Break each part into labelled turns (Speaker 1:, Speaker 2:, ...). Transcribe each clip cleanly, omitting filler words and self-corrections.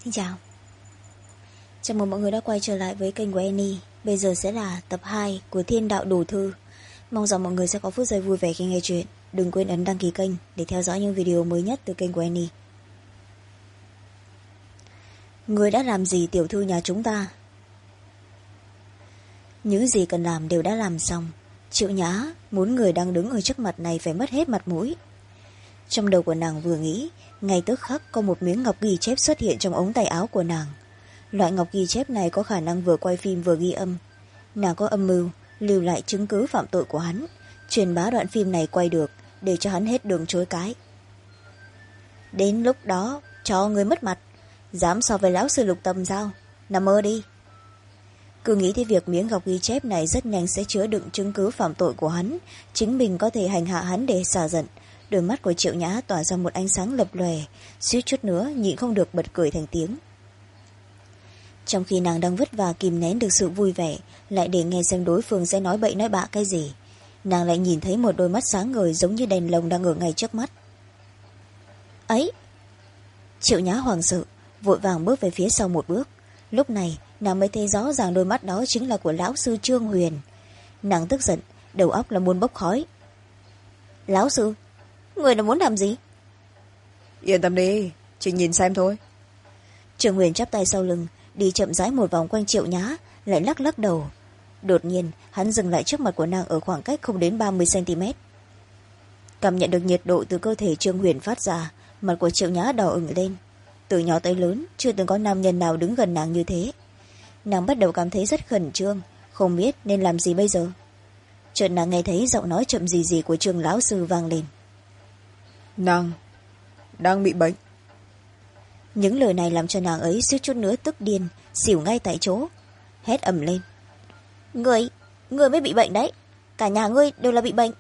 Speaker 1: Xin chào. Chào mừng mọi người đã quay trở lại với kênh của Annie. Bây giờ sẽ là tập 2 của Thiên Đạo Đồ Thư. Mong rằng mọi người sẽ có phút giây vui vẻ khi nghe chuyện. Đừng quên ấn đăng ký kênh để theo dõi những video mới nhất từ kênh của Annie. Người đã làm gì tiểu thư nhà chúng ta? Những gì cần làm đều đã làm xong. Triệu Nhã muốn người đang đứng ở trước mặt này phải mất hết mặt mũi. Trong đầu của nàng vừa nghĩ, ngay tức khắc có một miếng ngọc ghi chép xuất hiện trong ống tay áo của nàng. Loại ngọc ghi chép này có khả năng vừa quay phim vừa ghi âm. Nàng có âm mưu lưu lại chứng cứ phạm tội của hắn, truyền bá đoạn phim này quay được để cho hắn hết đường chối cãi. Đến lúc đó cho người mất mặt, dám so với lão sư Lục Tâm sao? Nằm mơ đi. Cứ nghĩ tới việc miếng ngọc ghi chép này rất nhanh sẽ chứa đựng chứng cứ phạm tội của hắn, chính mình có thể hành hạ hắn để xả giận. Đôi mắt của Triệu Nhã tỏa ra một ánh sáng lập lòe, suýt chút nữa nhịn không được bật cười thành tiếng. Trong khi nàng đang vất vả kìm nén được sự vui vẻ, lại để nghe xem đối phương sẽ nói bậy nói bạ cái gì, nàng lại nhìn thấy một đôi mắt sáng ngời giống như đèn lồng đang ở ngay trước mắt. Ấy! Triệu Nhã hoảng sợ, vội vàng bước về phía sau một bước. Lúc này nàng mới thấy rõ ràng đôi mắt đó chính là của lão sư Trương Huyền. Nàng tức giận, đầu óc là muốn bốc khói. Lão sư, người là muốn làm gì?
Speaker 2: Yên tâm đi, chỉ nhìn xem thôi.
Speaker 1: Trương Huyền chắp tay sau lưng, đi chậm rãi một vòng quanh Triệu Nhã, lại lắc lắc đầu. Đột nhiên hắn dừng lại trước mặt của nàng ở khoảng cách không đến 30 cm. Cảm nhận được nhiệt độ từ cơ thể Trương Huyền phát ra, mặt của Triệu Nhã đỏ ửng lên. Từ nhỏ tới lớn chưa từng có nam nhân nào đứng gần nàng như thế. Nàng bắt đầu cảm thấy rất khẩn trương, không biết nên làm gì bây giờ. Chợt nàng nghe thấy giọng nói chậm gì gì của Trương lão sư vang lên.
Speaker 2: Nàng đang bị bệnh.
Speaker 1: Những lời này làm cho nàng ấy suýt chút nữa tức điên, xỉu ngay tại chỗ, hét ầm lên. Người mới bị bệnh đấy, cả nhà ngươi đều là bị bệnh.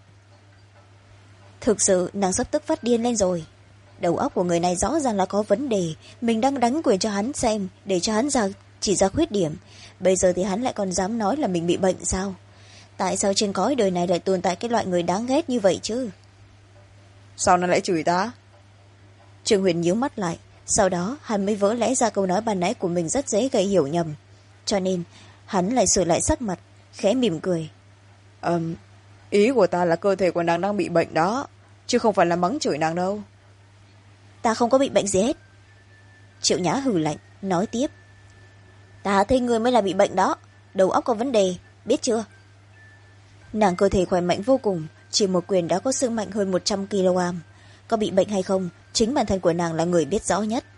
Speaker 1: Thực sự nàng sắp tức phát điên lên rồi. Đầu óc của người này rõ ràng là có vấn đề, mình đang đánh quyền cho hắn xem để cho hắn chỉ ra khuyết điểm, bây giờ thì hắn lại còn dám nói là mình bị bệnh sao? Tại sao trên cõi đời này lại tồn tại cái loại người đáng ghét như vậy chứ?
Speaker 2: Sao nó lại chửi ta?
Speaker 1: Trương Huyền nhíu mắt lại, sau đó hắn mới vỡ lẽ ra câu nói ban nãy của mình rất dễ gây hiểu nhầm, cho nên hắn lại sửa lại sắc mặt, khẽ mỉm cười.
Speaker 2: Ý của ta là cơ thể của nàng đang bị bệnh đó, chứ không phải là mắng chửi nàng đâu.
Speaker 1: Ta không có bị bệnh gì hết. Triệu Nhã hừ lạnh, nói tiếp. Ta thấy người mới là bị bệnh đó, đầu óc có vấn đề, biết chưa? Nàng cơ thể khỏe mạnh vô cùng, chỉ một quyền đã có sức mạnh hơn 100 kg. Có bị bệnh hay không, chính bản thân của nàng là người biết rõ nhất.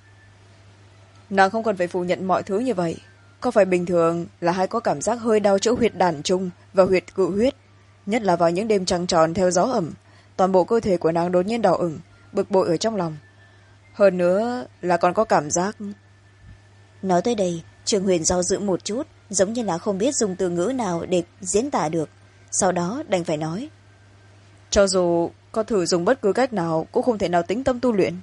Speaker 2: Nàng không cần phải phủ nhận mọi thứ như vậy. Có phải bình thường là hay có cảm giác hơi đau chỗ huyệt đàn trung và huyệt cự huyết, nhất là vào những đêm trăng tròn theo gió ẩm, toàn bộ cơ thể của nàng đột nhiên đỏ ửng, bực bội ở trong lòng. Hơn nữa là còn có cảm giác.
Speaker 1: Nói tới đây, Trương Huyền do dự một chút, giống như là không biết dùng từ ngữ nào để diễn tả được, sau đó đành phải nói.
Speaker 2: Cho dù có thử dùng bất cứ cách nào cũng không thể nào tĩnh tâm tu luyện.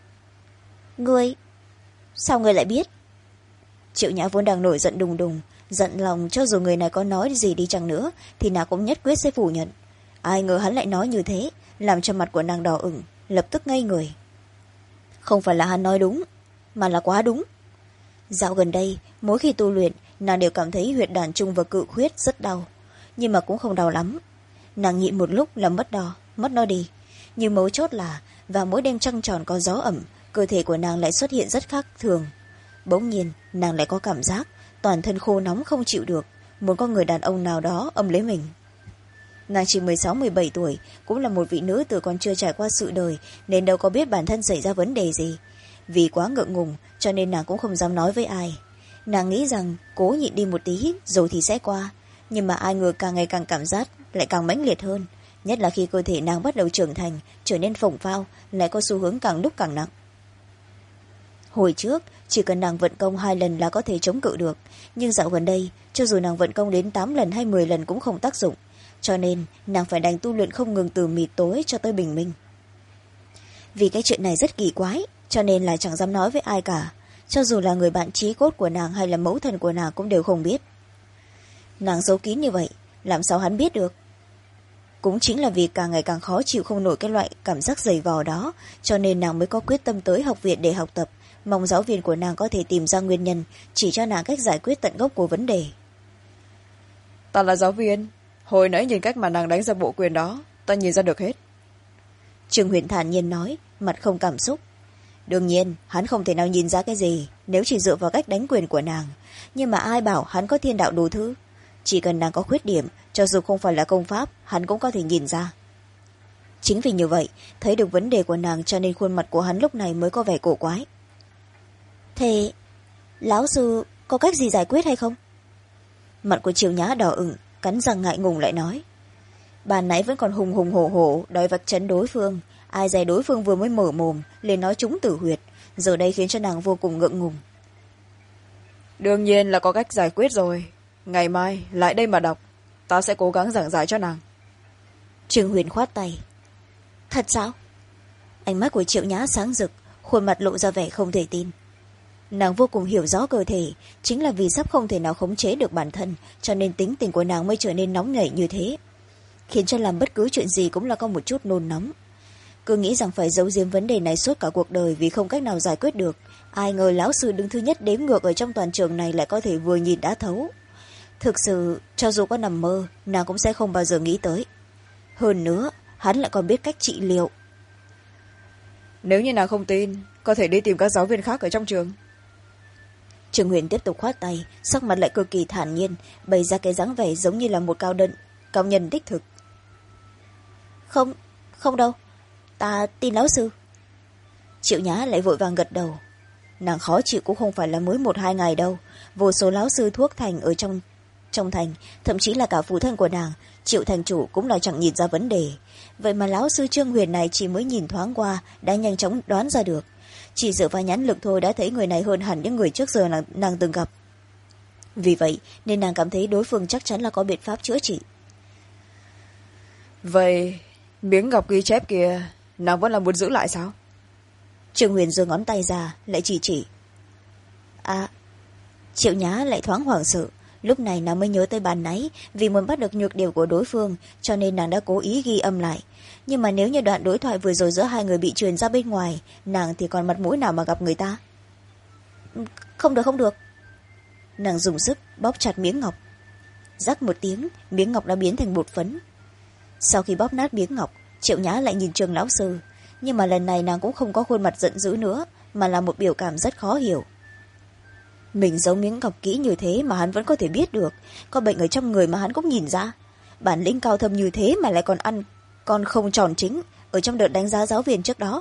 Speaker 1: Ngươi, sao ngươi lại biết? Triệu Nhã vốn đang nổi giận đùng đùng, giận lòng cho dù người này có nói gì đi chăng nữa thì nàng cũng nhất quyết sẽ phủ nhận. Ai ngờ hắn lại nói như thế, làm cho mặt của nàng đỏ ửng, lập tức ngây người. Không phải là hắn nói đúng, mà là quá đúng. Dạo gần đây, mỗi khi tu luyện, nàng đều cảm thấy huyệt đàn trung và cự huyết rất đau, nhưng mà cũng không đau lắm. Nàng nhịn một lúc là mất nó đi, nhưng mấu chốt là vào mỗi đêm trăng tròn có gió ẩm, cơ thể của nàng lại xuất hiện rất khác thường. Bỗng nhiên nàng lại có cảm giác toàn thân khô nóng không chịu được, muốn có người đàn ông nào đó ôm lấy mình. Nàng chỉ 16-17 tuổi, cũng là một vị nữ tử còn chưa trải qua sự đời, nên đâu có biết bản thân xảy ra vấn đề gì. Vì quá ngượng ngùng cho nên nàng cũng không dám nói với ai. Nàng nghĩ rằng cố nhịn đi một tí rồi thì sẽ qua, nhưng mà ai ngờ càng ngày càng cảm giác lại càng mãnh liệt hơn, nhất là khi cơ thể nàng bắt đầu trưởng thành, trở nên phồng phao, lại có xu hướng càng lúc càng nặng. Hồi trước chỉ cần nàng vận công 2 lần là có thể chống cự được, nhưng dạo gần đây cho dù nàng vận công đến 8 lần hay 10 lần cũng không tác dụng, cho nên nàng phải đành tu luyện không ngừng từ mịt tối cho tới bình minh. Vì cái chuyện này rất kỳ quái, cho nên là chẳng dám nói với ai cả, cho dù là người bạn chí cốt của nàng hay là mẫu thân của nàng cũng đều không biết. Nàng giấu kín như vậy, làm sao hắn biết được? Cũng chính là vì càng ngày càng khó chịu không nổi cái loại cảm giác dày vò đó, cho nên nàng mới có quyết tâm tới học viện để học tập, mong giáo viên của nàng có thể tìm ra nguyên nhân, chỉ cho nàng cách giải quyết tận gốc của vấn đề.
Speaker 2: Ta là giáo viên, hồi nãy nhìn cách mà nàng đánh ra bộ quyền đó, ta nhìn ra được hết.
Speaker 1: Trương Huyền thản nhiên nói, mặt không cảm xúc. Đương nhiên hắn không thể nào nhìn ra cái gì nếu chỉ dựa vào cách đánh quyền của nàng, nhưng mà ai bảo hắn có thiên đạo đủ thứ. Chỉ cần nàng có khuyết điểm, cho dù không phải là công pháp, hắn cũng có thể nhìn ra. Chính vì như vậy, thấy được vấn đề của nàng cho nên khuôn mặt của hắn lúc này mới có vẻ cổ quái. Thế lão sư có cách gì giải quyết hay không? Mặt của Triệu Nhã đỏ ửng, cắn răng ngại ngùng lại nói. Bàn nãy vẫn còn hùng hùng hổ hổ đòi vạch trấn đối phương, ai dè đối phương vừa mới mở mồm liền nói trúng tử huyệt, giờ đây khiến cho nàng vô cùng ngượng ngùng.
Speaker 2: Đương nhiên là có cách giải quyết rồi, ngày mai lại đây mà đọc, ta sẽ cố gắng giảng giải cho nàng.
Speaker 1: Trương Huyền khoát tay. Thật sao? Ánh mắt của Triệu Nhã sáng rực, khuôn mặt lộ ra vẻ không thể tin. Nàng vô cùng hiểu rõ cơ thể, chính là vì sắp không thể nào khống chế được bản thân, cho nên tính tình của nàng mới trở nên nóng nảy như thế, khiến cho làm bất cứ chuyện gì cũng là có một chút nôn nóng. Cứ nghĩ rằng phải giấu giếm vấn đề này suốt cả cuộc đời vì không cách nào giải quyết được, ai ngờ lão sư đứng thứ nhất đếm ngược ở trong toàn trường này lại có thể vừa nhìn đã thấu. Thực sự cho dù có nằm mơ, nàng cũng sẽ không bao giờ nghĩ tới. Hơn nữa hắn lại còn biết cách trị liệu.
Speaker 2: Nếu như nàng không tin, có thể đi tìm các giáo viên khác ở trong trường.
Speaker 1: Trương Huyền tiếp tục khoát tay, sắc mặt lại cực kỳ thản nhiên, bày ra cái dáng vẻ giống như là một cao nhân đích thực. Không đâu, ta tin lão sư. Triệu Nhã lại vội vàng gật đầu. Nàng khó chịu cũng không phải là mới 1-2 ngày đâu, vô số lão sư thuốc thành ở trong thành, thậm chí là cả phụ thân của nàng, Triệu thành chủ cũng là chẳng nhìn ra vấn đề. Vậy mà lão sư Trương Huyền này chỉ mới nhìn thoáng qua đã nhanh chóng đoán ra được, chỉ dựa vào nhãn lực thôi đã thấy người này hơn hẳn những người trước giờ nàng từng gặp. Vì vậy nên nàng cảm thấy đối phương chắc chắn là có biện pháp chữa trị.
Speaker 2: Vậy miếng ngọc ghi chép kia nàng vẫn là muốn giữ lại sao?
Speaker 1: Trương Huyền giơ ngón tay ra lại chỉ. À, Triệu Nhã lại thoáng hoảng sợ. Lúc này nàng mới nhớ tới bàn nãy, vì muốn bắt được nhược điểm của đối phương cho nên nàng đã cố ý ghi âm lại. Nhưng mà nếu như đoạn đối thoại vừa rồi giữa hai người bị truyền ra bên ngoài, nàng thì còn mặt mũi nào mà gặp người ta? Không được. Nàng dùng sức bóp chặt miếng ngọc. Rắc một tiếng, miếng ngọc đã biến thành bột phấn. Sau khi bóp nát miếng ngọc, Triệu Nhã lại nhìn Trương lão sư, nhưng mà lần này nàng cũng không có khuôn mặt giận dữ nữa, mà là một biểu cảm rất khó hiểu. Mình giấu miếng ngọc kỹ như thế mà hắn vẫn có thể biết được, có bệnh ở trong người mà hắn cũng nhìn ra, bản lĩnh cao thâm như thế mà lại còn ăn con không tròn chính ở trong đợt đánh giá giáo viên trước đó.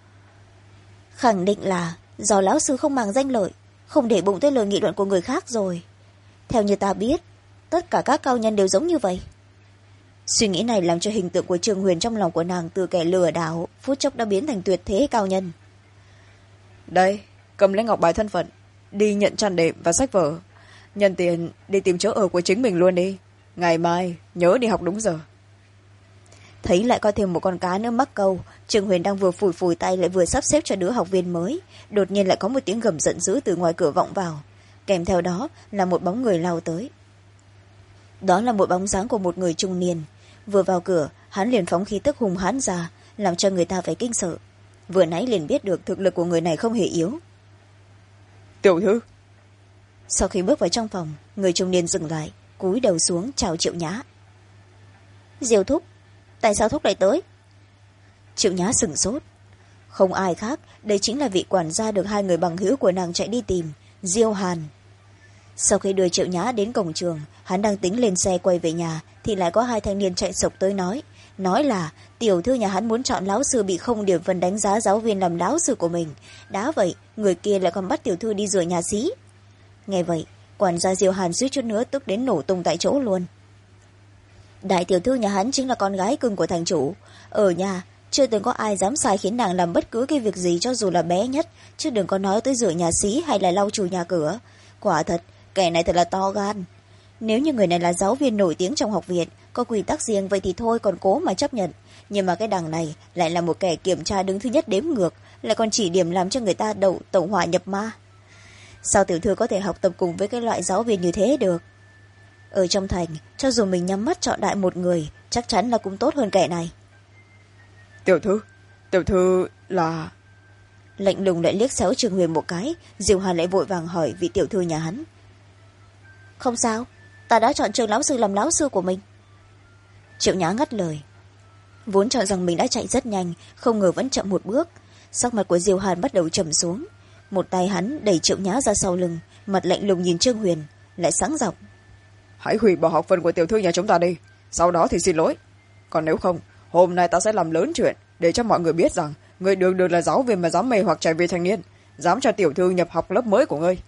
Speaker 1: Khẳng định là do lão sư không màng danh lợi, không để bụng tới lời nghị luận của người khác rồi. Theo như ta biết, tất cả các cao nhân đều giống như vậy. Suy nghĩ này làm cho hình tượng của Trương Huyền trong lòng của nàng từ kẻ lừa đảo phút chốc đã biến thành tuyệt thế cao nhân.
Speaker 2: Đây, cầm lấy ngọc bài thân phận, đi nhận tràn đệm và sách vở, nhân tiền đi tìm chỗ ở của chính mình luôn đi, ngày mai nhớ đi học đúng giờ.
Speaker 1: Thấy lại có thêm một con cá nữa mắc câu, Trương Huyền đang vừa phủi tay lại vừa sắp xếp cho đứa học viên mới, đột nhiên lại có một tiếng gầm giận dữ từ ngoài cửa vọng vào, kèm theo đó là một bóng người lao tới. Đó là một bóng dáng của một người trung niên. Vừa vào cửa, hắn liền phóng khí tức hùng hãn ra, làm cho người ta phải kinh sợ. Vừa nãy liền biết được thực lực của người này không hề yếu.
Speaker 2: Tiểu thư.
Speaker 1: Sau khi bước vào trong phòng, người trung niên dừng lại, cúi đầu xuống chào Triệu Nhã. Diêu thúc, tại sao thúc lại tới? Triệu Nhã sửng sốt. Không ai khác, đây chính là vị quản gia được hai người bằng hữu của nàng chạy đi tìm, Diêu Hàn. Sau khi đưa Triệu Nhã đến cổng trường, hắn đang tính lên xe quay về nhà thì lại có hai thanh niên chạy sộc tới nói là tiểu thư nhà hắn muốn chọn lão sư bị không điểm phần đánh giá giáo viên làm lão sư của mình. Đã vậy người kia lại còn bắt tiểu thư đi rửa nhà xí. Nghe vậy, quản gia Diêu Hàn suýt chút nữa tức đến nổ tung tại chỗ luôn. Đại tiểu thư nhà hắn chính là con gái cưng của thành chủ, ở nhà chưa từng có ai dám sai khiến nàng làm bất cứ cái việc gì cho dù là bé nhất, chứ đừng có nói tới rửa nhà xí hay là lau chùi nhà cửa. Quả thật kẻ này thật là to gan. Nếu như người này là giáo viên nổi tiếng trong học viện, có quy tắc riêng vậy thì thôi còn cố mà chấp nhận, nhưng mà cái đằng này lại là một kẻ kiểm tra đứng thứ nhất đếm ngược, lại còn chỉ điểm làm cho người ta tẩu hỏa nhập ma. Sao tiểu thư có thể học tập cùng với cái loại giáo viên như thế được? Ở trong thành, cho dù mình nhắm mắt chọn đại một người, chắc chắn là cũng tốt hơn kẻ này.
Speaker 2: Tiểu thư là...
Speaker 1: lạnh lùng lại liếc xéo Trương Huyền một cái. Diêu Hàn lại vội vàng hỏi vị tiểu thư nhà hắn. Không sao, ta đã chọn Trương lão sư làm lão sư của mình. Triệu Nhã ngắt lời. Vốn cho rằng mình đã chạy rất nhanh, không ngờ vẫn chậm một bước. Sắc mặt của Diêu Hàn bắt đầu trầm xuống. Một tay hắn đẩy Triệu Nhã ra sau lưng, mặt lạnh lùng nhìn Trương Huyền, lại sáng giọng.
Speaker 2: Hãy hủy bỏ học phần của tiểu thư nhà chúng ta đi, sau đó thì xin lỗi. Còn nếu không, hôm nay ta sẽ làm lớn chuyện, để cho mọi người biết rằng người đường đường là giáo viên mà dám mê hoặc trẻ vị thành niên, dám cho tiểu thư nhập học lớp mới của ngươi.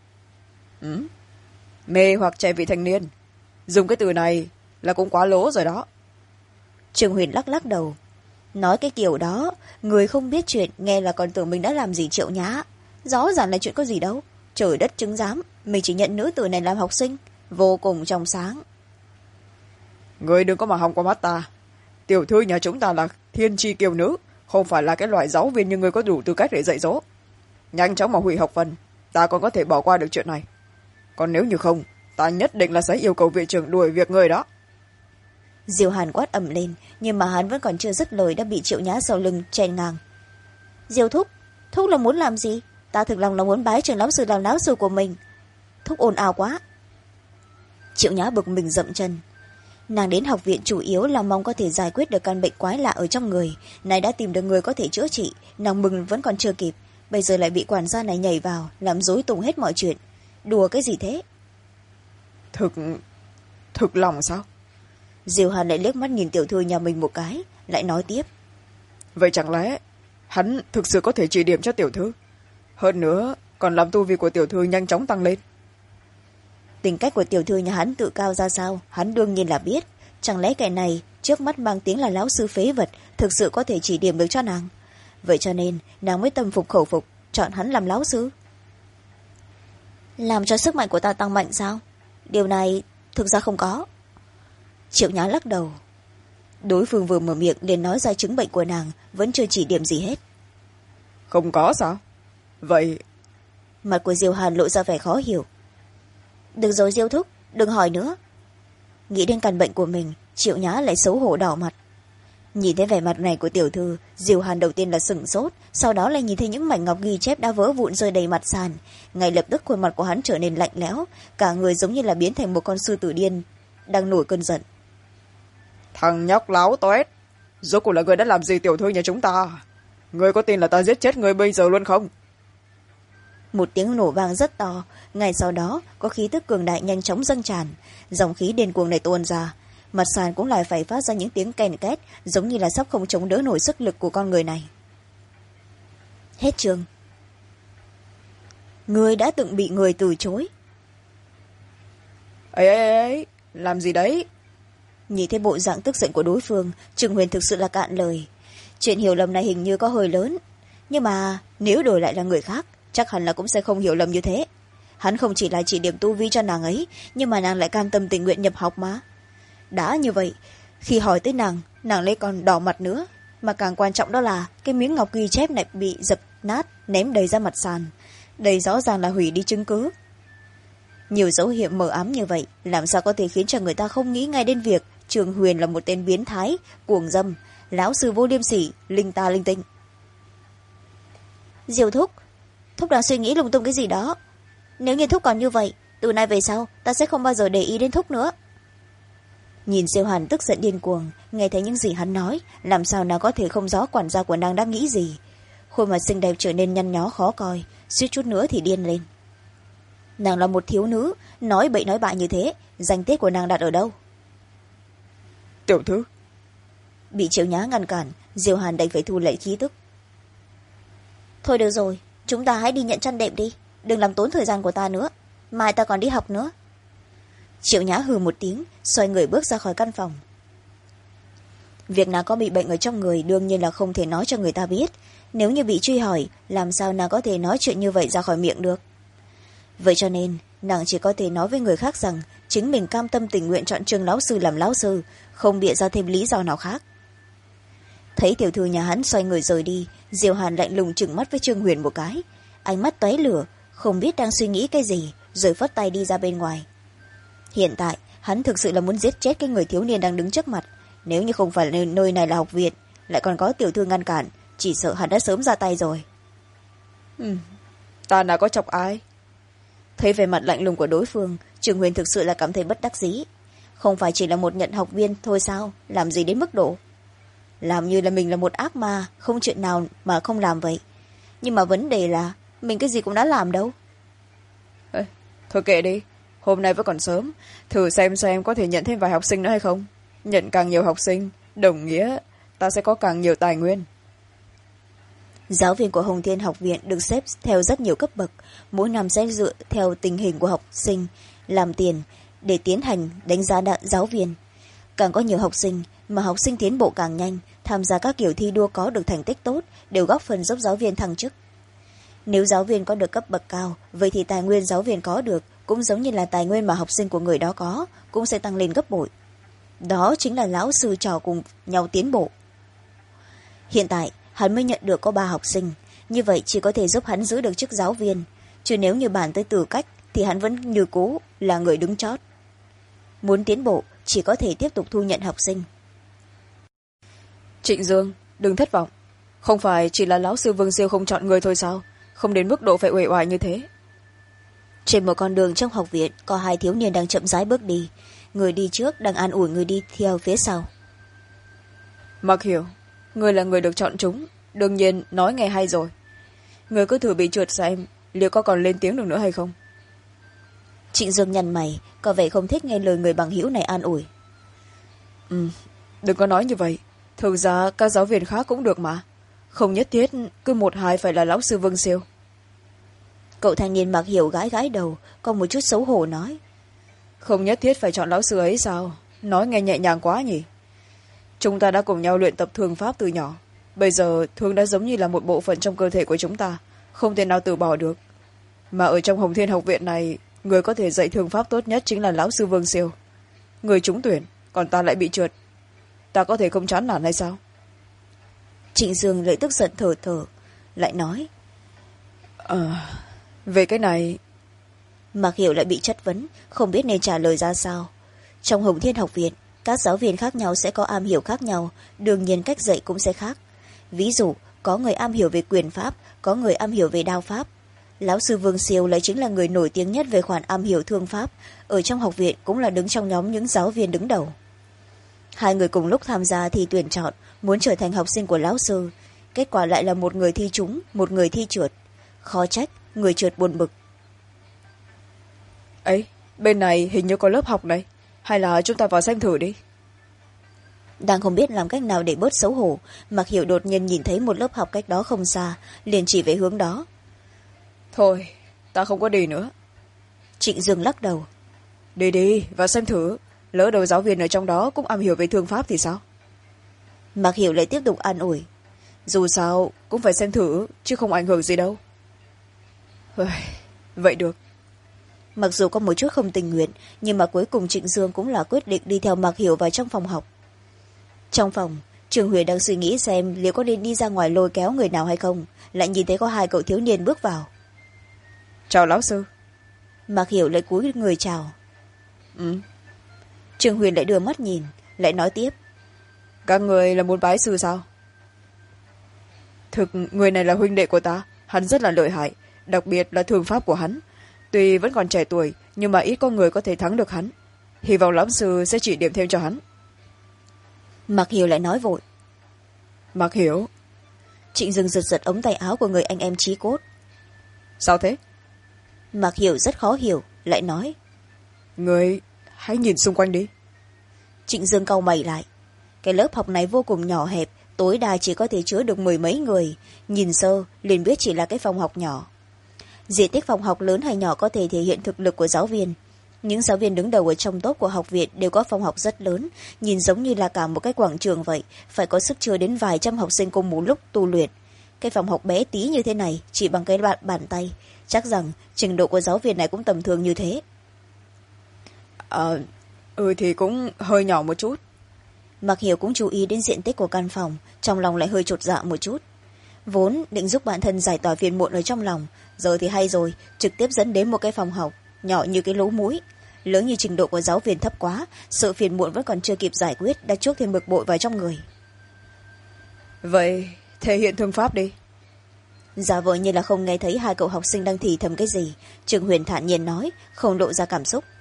Speaker 2: Mê hoặc trẻ vị thành niên, dùng cái từ này là cũng quá lố rồi đó.
Speaker 1: Trương Huyền lắc lắc đầu. Nói cái kiểu đó, người không biết chuyện nghe là còn tưởng mình đã làm gì Triệu Nhã. Rõ ràng là chuyện có gì đâu. Trời đất chứng giám, mình chỉ nhận nữ tử này làm học sinh, vô cùng trong sáng.
Speaker 2: Người đừng có mà hòng qua mắt ta. Tiểu thư nhà chúng ta là thiên tri kiều nữ, không phải là cái loại giáo viên như người có đủ tư cách để dạy dỗ. Nhanh chóng mà hủy học phần, ta còn có thể bỏ qua được chuyện này. Còn nếu như không, ta nhất định là sẽ yêu cầu viện trưởng đuổi việc người đó.
Speaker 1: Diêu Hàn quát ầm lên, nhưng mà hắn vẫn còn chưa dứt lời đã bị Triệu Nhã sau lưng chen ngang. Diêu thúc, thúc là muốn làm gì? Ta thực lòng là muốn bái Trương lão sư làm lão sư của mình. Thúc ồn ào quá. Triệu Nhã bực mình dậm chân. Nàng đến học viện chủ yếu là mong có thể giải quyết được căn bệnh quái lạ ở trong người. Này đã tìm được người có thể chữa trị, nàng mừng vẫn còn chưa kịp. Bây giờ lại bị quản gia này nhảy vào, làm rối tung hết mọi chuyện. Đùa cái gì thế?
Speaker 2: Thực lòng sao?
Speaker 1: Diêu Hàn lại liếc mắt nhìn tiểu thư nhà mình một cái, lại nói tiếp.
Speaker 2: Vậy chẳng lẽ hắn thực sự có thể chỉ điểm cho tiểu thư? Hơn nữa, còn làm tu vi của tiểu thư nhanh chóng tăng lên.
Speaker 1: Tính cách của tiểu thư nhà hắn tự cao ra sao, hắn đương nhiên là biết. Chẳng lẽ kẻ này trước mắt mang tiếng là lão sư phế vật, thực sự có thể chỉ điểm được cho nàng? Vậy cho nên nàng mới tâm phục khẩu phục, chọn hắn làm lão sư. Làm cho sức mạnh của ta tăng mạnh sao? Điều này thực ra không có. Triệu Nhã lắc đầu. Đối phương vừa mở miệng liền nói ra chứng bệnh của nàng, vẫn chưa chỉ điểm gì hết.
Speaker 2: Không có sao? Vậy...
Speaker 1: Mặt của Diêu Hàn lộ ra vẻ khó hiểu. Được rồi Diêu thúc, đừng hỏi nữa. Nghĩ đến căn bệnh của mình, Triệu Nhã lại xấu hổ đỏ mặt. Nhìn thấy vẻ mặt này của tiểu thư, Diêu Hàn đầu tiên là sửng sốt, sau đó lại nhìn thấy những mảnh ngọc ghi chép đã vỡ vụn rơi đầy mặt sàn. Ngay lập tức khuôn mặt của hắn trở nên lạnh lẽo, cả người giống như là biến thành một con sư tử điên đang nổi cơn giận.
Speaker 2: Thằng nhóc láo toét, rốt cuộc là người đã làm gì tiểu thư nhà chúng ta? Người có tin là ta giết chết người bây giờ luôn không?
Speaker 1: Một tiếng nổ vang rất to, ngay sau đó có khí tức cường đại nhanh chóng dâng tràn, dòng khí điên cuồng này tuôn ra, mặt sàn cũng lại phải phát ra những tiếng kèn két, giống như là sắp không chống đỡ nổi sức lực của con người này. Hết chương. Người đã từng bị người từ chối.
Speaker 2: Ê, làm gì đấy?
Speaker 1: Nhìn thấy bộ dạng tức giận của đối phương, Trương Huyền thực sự là cạn lời. Chuyện hiểu lầm này hình như có hơi lớn, nhưng mà nếu đổi lại là người khác, chắc hẳn là cũng sẽ không hiểu lầm như thế. Hắn không chỉ là chỉ điểm tu vi cho nàng ấy, nhưng mà nàng lại cam tâm tình nguyện nhập học mà. Đã như vậy, khi hỏi tới nàng lấy còn đỏ mặt nữa, mà càng quan trọng đó là cái miếng ngọc ghi chép này bị dập nát, ném đầy ra mặt sàn. Đây rõ ràng là hủy đi chứng cứ. Nhiều dấu hiệu mờ ám như vậy, làm sao có thể khiến cho người ta không nghĩ ngay đến việc Trương Huyền là một tên biến thái, cuồng dâm, lão sư vô liêm sỉ, linh ta linh tinh. Diêu thúc, thúc đang suy nghĩ lung tung cái gì đó. Nếu như thúc còn như vậy, từ nay về sau ta sẽ không bao giờ để ý đến thúc nữa. Nhìn Diêu Hàn tức giận điên cuồng, nghe thấy những gì hắn nói, làm sao nào có thể không rõ quản gia của nàng đang nghĩ gì. Khuôn mặt xinh đẹp trở nên nhăn nhó khó coi, suýt chút nữa thì điên lên. Nàng là một thiếu nữ, nói bậy nói bạ như thế, danh tiết của nàng đặt ở đâu?
Speaker 2: Tiểu thư.
Speaker 1: Bị Triệu Nhã ngăn cản, Diêu Hàn đành phải thu lại khí tức. Thôi được rồi, chúng ta hãy đi nhận chăn đệm đi, đừng làm tốn thời gian của ta nữa, mai ta còn đi học nữa. Triệu Nhã hừ một tiếng, xoay người bước ra khỏi căn phòng. Việc nàng có bị bệnh ở trong người đương nhiên là không thể nói cho người ta biết. Nếu như bị truy hỏi, làm sao nàng có thể nói chuyện như vậy ra khỏi miệng được? Vậy cho nên nàng chỉ có thể nói với người khác rằng chính mình cam tâm tình nguyện chọn Trương lão sư làm lão sư, không bịa ra thêm lý do nào khác. Thấy tiểu thư nhà hắn xoay người rời đi, Diêu Hàn lạnh lùng trừng mắt với Trương Huyền một cái, ánh mắt tóe lửa, không biết đang suy nghĩ cái gì, rồi phất tay đi ra bên ngoài. Hiện tại hắn thực sự là muốn giết chết cái người thiếu niên đang đứng trước mặt. Nếu như không phải nơi này là học viện, lại còn có tiểu thư ngăn cản, chỉ sợ hắn đã sớm ra tay rồi.
Speaker 2: Ta nào có chọc ai.
Speaker 1: Thấy về mặt lạnh lùng của đối phương, Trường Huyền thực sự là cảm thấy bất đắc dĩ. Không phải chỉ là một nhận học viên thôi sao, làm gì đến mức độ làm như là mình là một ác ma, không chuyện nào mà không làm vậy. Nhưng mà vấn đề là mình cái gì cũng đã làm đâu.
Speaker 2: Thôi kệ đi, hôm nay vẫn còn sớm, thử xem có thể nhận thêm vài học sinh nữa hay không. Nhận càng nhiều học sinh đồng nghĩa ta sẽ có càng nhiều tài nguyên.
Speaker 1: Giáo viên của Hồng Thiên học viện được xếp theo rất nhiều cấp bậc, mỗi năm sẽ dựa theo tình hình của học sinh làm tiền để tiến hành đánh giá giáo viên. Càng có nhiều học sinh mà học sinh tiến bộ càng nhanh, tham gia các kiểu thi đua có được thành tích tốt đều góp phần giúp giáo viên thăng chức. Nếu giáo viên có được cấp bậc cao, vậy thì tài nguyên giáo viên có được cũng giống như là tài nguyên mà học sinh của người đó có cũng sẽ tăng lên gấp bội. Đó chính là lão sư trò cùng nhau tiến bộ. Hiện tại hắn mới nhận được có 3 học sinh, như vậy chỉ có thể giúp hắn giữ được chức giáo viên, chứ nếu như bản tới tư cách thì hắn vẫn như cũ là người đứng chót. Muốn tiến bộ chỉ có thể tiếp tục thu nhận học sinh.
Speaker 2: Trịnh Dương, đừng thất vọng, không phải chỉ là lão sư Vương Siêu không chọn người thôi sao, không đến mức độ phải uể oải như thế.
Speaker 1: Trên một con đường trong học viện có 2 thiếu niên đang chậm rãi bước đi, người đi trước đang an ủi người đi theo phía sau.
Speaker 2: Mặc Hiểu, người là người được chọn chúng, đương nhiên nói nghe hay rồi. Người cứ thử bị trượt xem liệu có còn lên tiếng được nữa hay không.
Speaker 1: Trịnh Dương nhăn mày, có vẻ không thích nghe lời người bằng hữu này an ủi.
Speaker 2: Đừng có nói như vậy, thực ra các giáo viên khác cũng được mà, không nhất thiết cứ 1-2 phải là lão sư Vương Siêu.
Speaker 1: Cậu thanh niên Mặc Hiểu gãi gãi đầu, còn một chút xấu hổ nói.
Speaker 2: Không nhất thiết phải chọn lão sư ấy sao, nói nghe nhẹ nhàng quá nhỉ. Chúng ta đã cùng nhau luyện tập thương pháp từ nhỏ, bây giờ thương đã giống như là một bộ phận trong cơ thể của chúng ta, không thể nào từ bỏ được. Mà ở trong Hồng Thiên học viện này, người có thể dạy thương pháp tốt nhất chính là lão sư Vương Siêu. Người trúng tuyển, còn ta lại bị trượt, ta có thể không chán nản hay sao?
Speaker 1: Trịnh Dương lại tức giận thở thở, lại nói.
Speaker 2: Về cái này.
Speaker 1: Mặc Hiểu lại bị chất vấn, không biết nên trả lời ra sao. Trong Hồng Thiên học viện, các giáo viên khác nhau sẽ có am hiểu khác nhau, đương nhiên cách dạy cũng sẽ khác. Ví dụ, có người am hiểu về quyền pháp, có người am hiểu về đao pháp. Lão sư Vương Siêu lại chính là người nổi tiếng nhất về khoản am hiểu thương pháp, ở trong học viện cũng là đứng trong nhóm những giáo viên đứng đầu. 2 người cùng lúc tham gia thi tuyển chọn, muốn trở thành học sinh của lão sư. Kết quả lại là một người thi trúng, một người thi trượt. Khó trách, người trượt buồn bực.
Speaker 2: Ấy, bên này hình như có lớp học này, hay là chúng ta vào xem thử đi.
Speaker 1: Đang không biết làm cách nào để bớt xấu hổ, Mặc Hiểu đột nhiên nhìn thấy một lớp học cách đó không xa, liền chỉ về hướng đó.
Speaker 2: Thôi, ta không có đi nữa.
Speaker 1: Trịnh Dương lắc đầu.
Speaker 2: Đi, vào xem thử, lỡ đầu giáo viên ở trong đó cũng am hiểu về thương pháp thì sao?
Speaker 1: Mặc Hiểu lại tiếp tục an ủi.
Speaker 2: Dù sao cũng phải xem thử, chứ không ảnh hưởng gì đâu. Vậy được.
Speaker 1: Mặc dù có một chút không tình nguyện, nhưng mà cuối cùng Trịnh Dương cũng là quyết định đi theo Mặc Hiểu vào trong phòng học. Trong phòng, Trường Huyền đang suy nghĩ xem liệu có nên đi ra ngoài lôi kéo người nào hay không, lại nhìn thấy có 2 cậu thiếu niên bước vào.
Speaker 2: Chào lão sư.
Speaker 1: Mặc Hiểu lại cúi người chào. Trường Huyền lại đưa mắt nhìn, lại nói tiếp.
Speaker 2: Các người là muốn bái sư sao? Thực người này là huynh đệ của ta, hắn rất là lợi hại, đặc biệt là thương pháp của hắn. Tuy vẫn còn trẻ tuổi, nhưng mà ít có người có thể thắng được hắn. Hy vọng lão sư sẽ chỉ điểm thêm cho hắn.
Speaker 1: Mặc Hiểu lại nói vội.
Speaker 2: Mặc Hiểu.
Speaker 1: Trịnh Dương giật giật ống tay áo của người anh em chí cốt.
Speaker 2: Sao thế?
Speaker 1: Mặc Hiểu rất khó hiểu, lại nói.
Speaker 2: Người hãy nhìn xung quanh đi.
Speaker 1: Trịnh Dương cau mày lại. Cái lớp học này vô cùng nhỏ hẹp, tối đa chỉ có thể chứa được 10 mấy người, nhìn sơ liền biết chỉ là cái phòng học nhỏ. Diện tích phòng học lớn hay nhỏ có thể thể hiện thực lực của giáo viên. Những giáo viên đứng đầu ở trong top của học viện đều có phòng học rất lớn, nhìn giống như là cả một cái quảng trường vậy, phải có sức chứa đến vài trăm học sinh cùng một lúc tu luyện. Cái phòng học bé tí như thế này chỉ bằng cái bàn tay, chắc rằng trình độ của giáo viên này cũng tầm thường như thế.
Speaker 2: Thì cũng hơi nhỏ một chút.
Speaker 1: Mặc Hiểu cũng chú ý đến diện tích của căn phòng, trong lòng lại hơi chột dạ một chút. Vốn định giúp bản thân giải tỏa phiền muộn ở trong lòng, giờ thì hay rồi, trực tiếp dẫn đến một cái phòng học nhỏ như cái lỗ mũi, lớn như trình độ của giáo viên thấp quá, sự phiền muộn vẫn còn chưa kịp giải quyết đã chuốc thêm bực bội vào trong người.
Speaker 2: Vậy thể hiện thương pháp đi.
Speaker 1: giả vờ như là không nghe thấy hai cậu học sinh đang thì thầm cái gì. Trương Huyền thản nhiên nói, không lộ ra cảm xúc.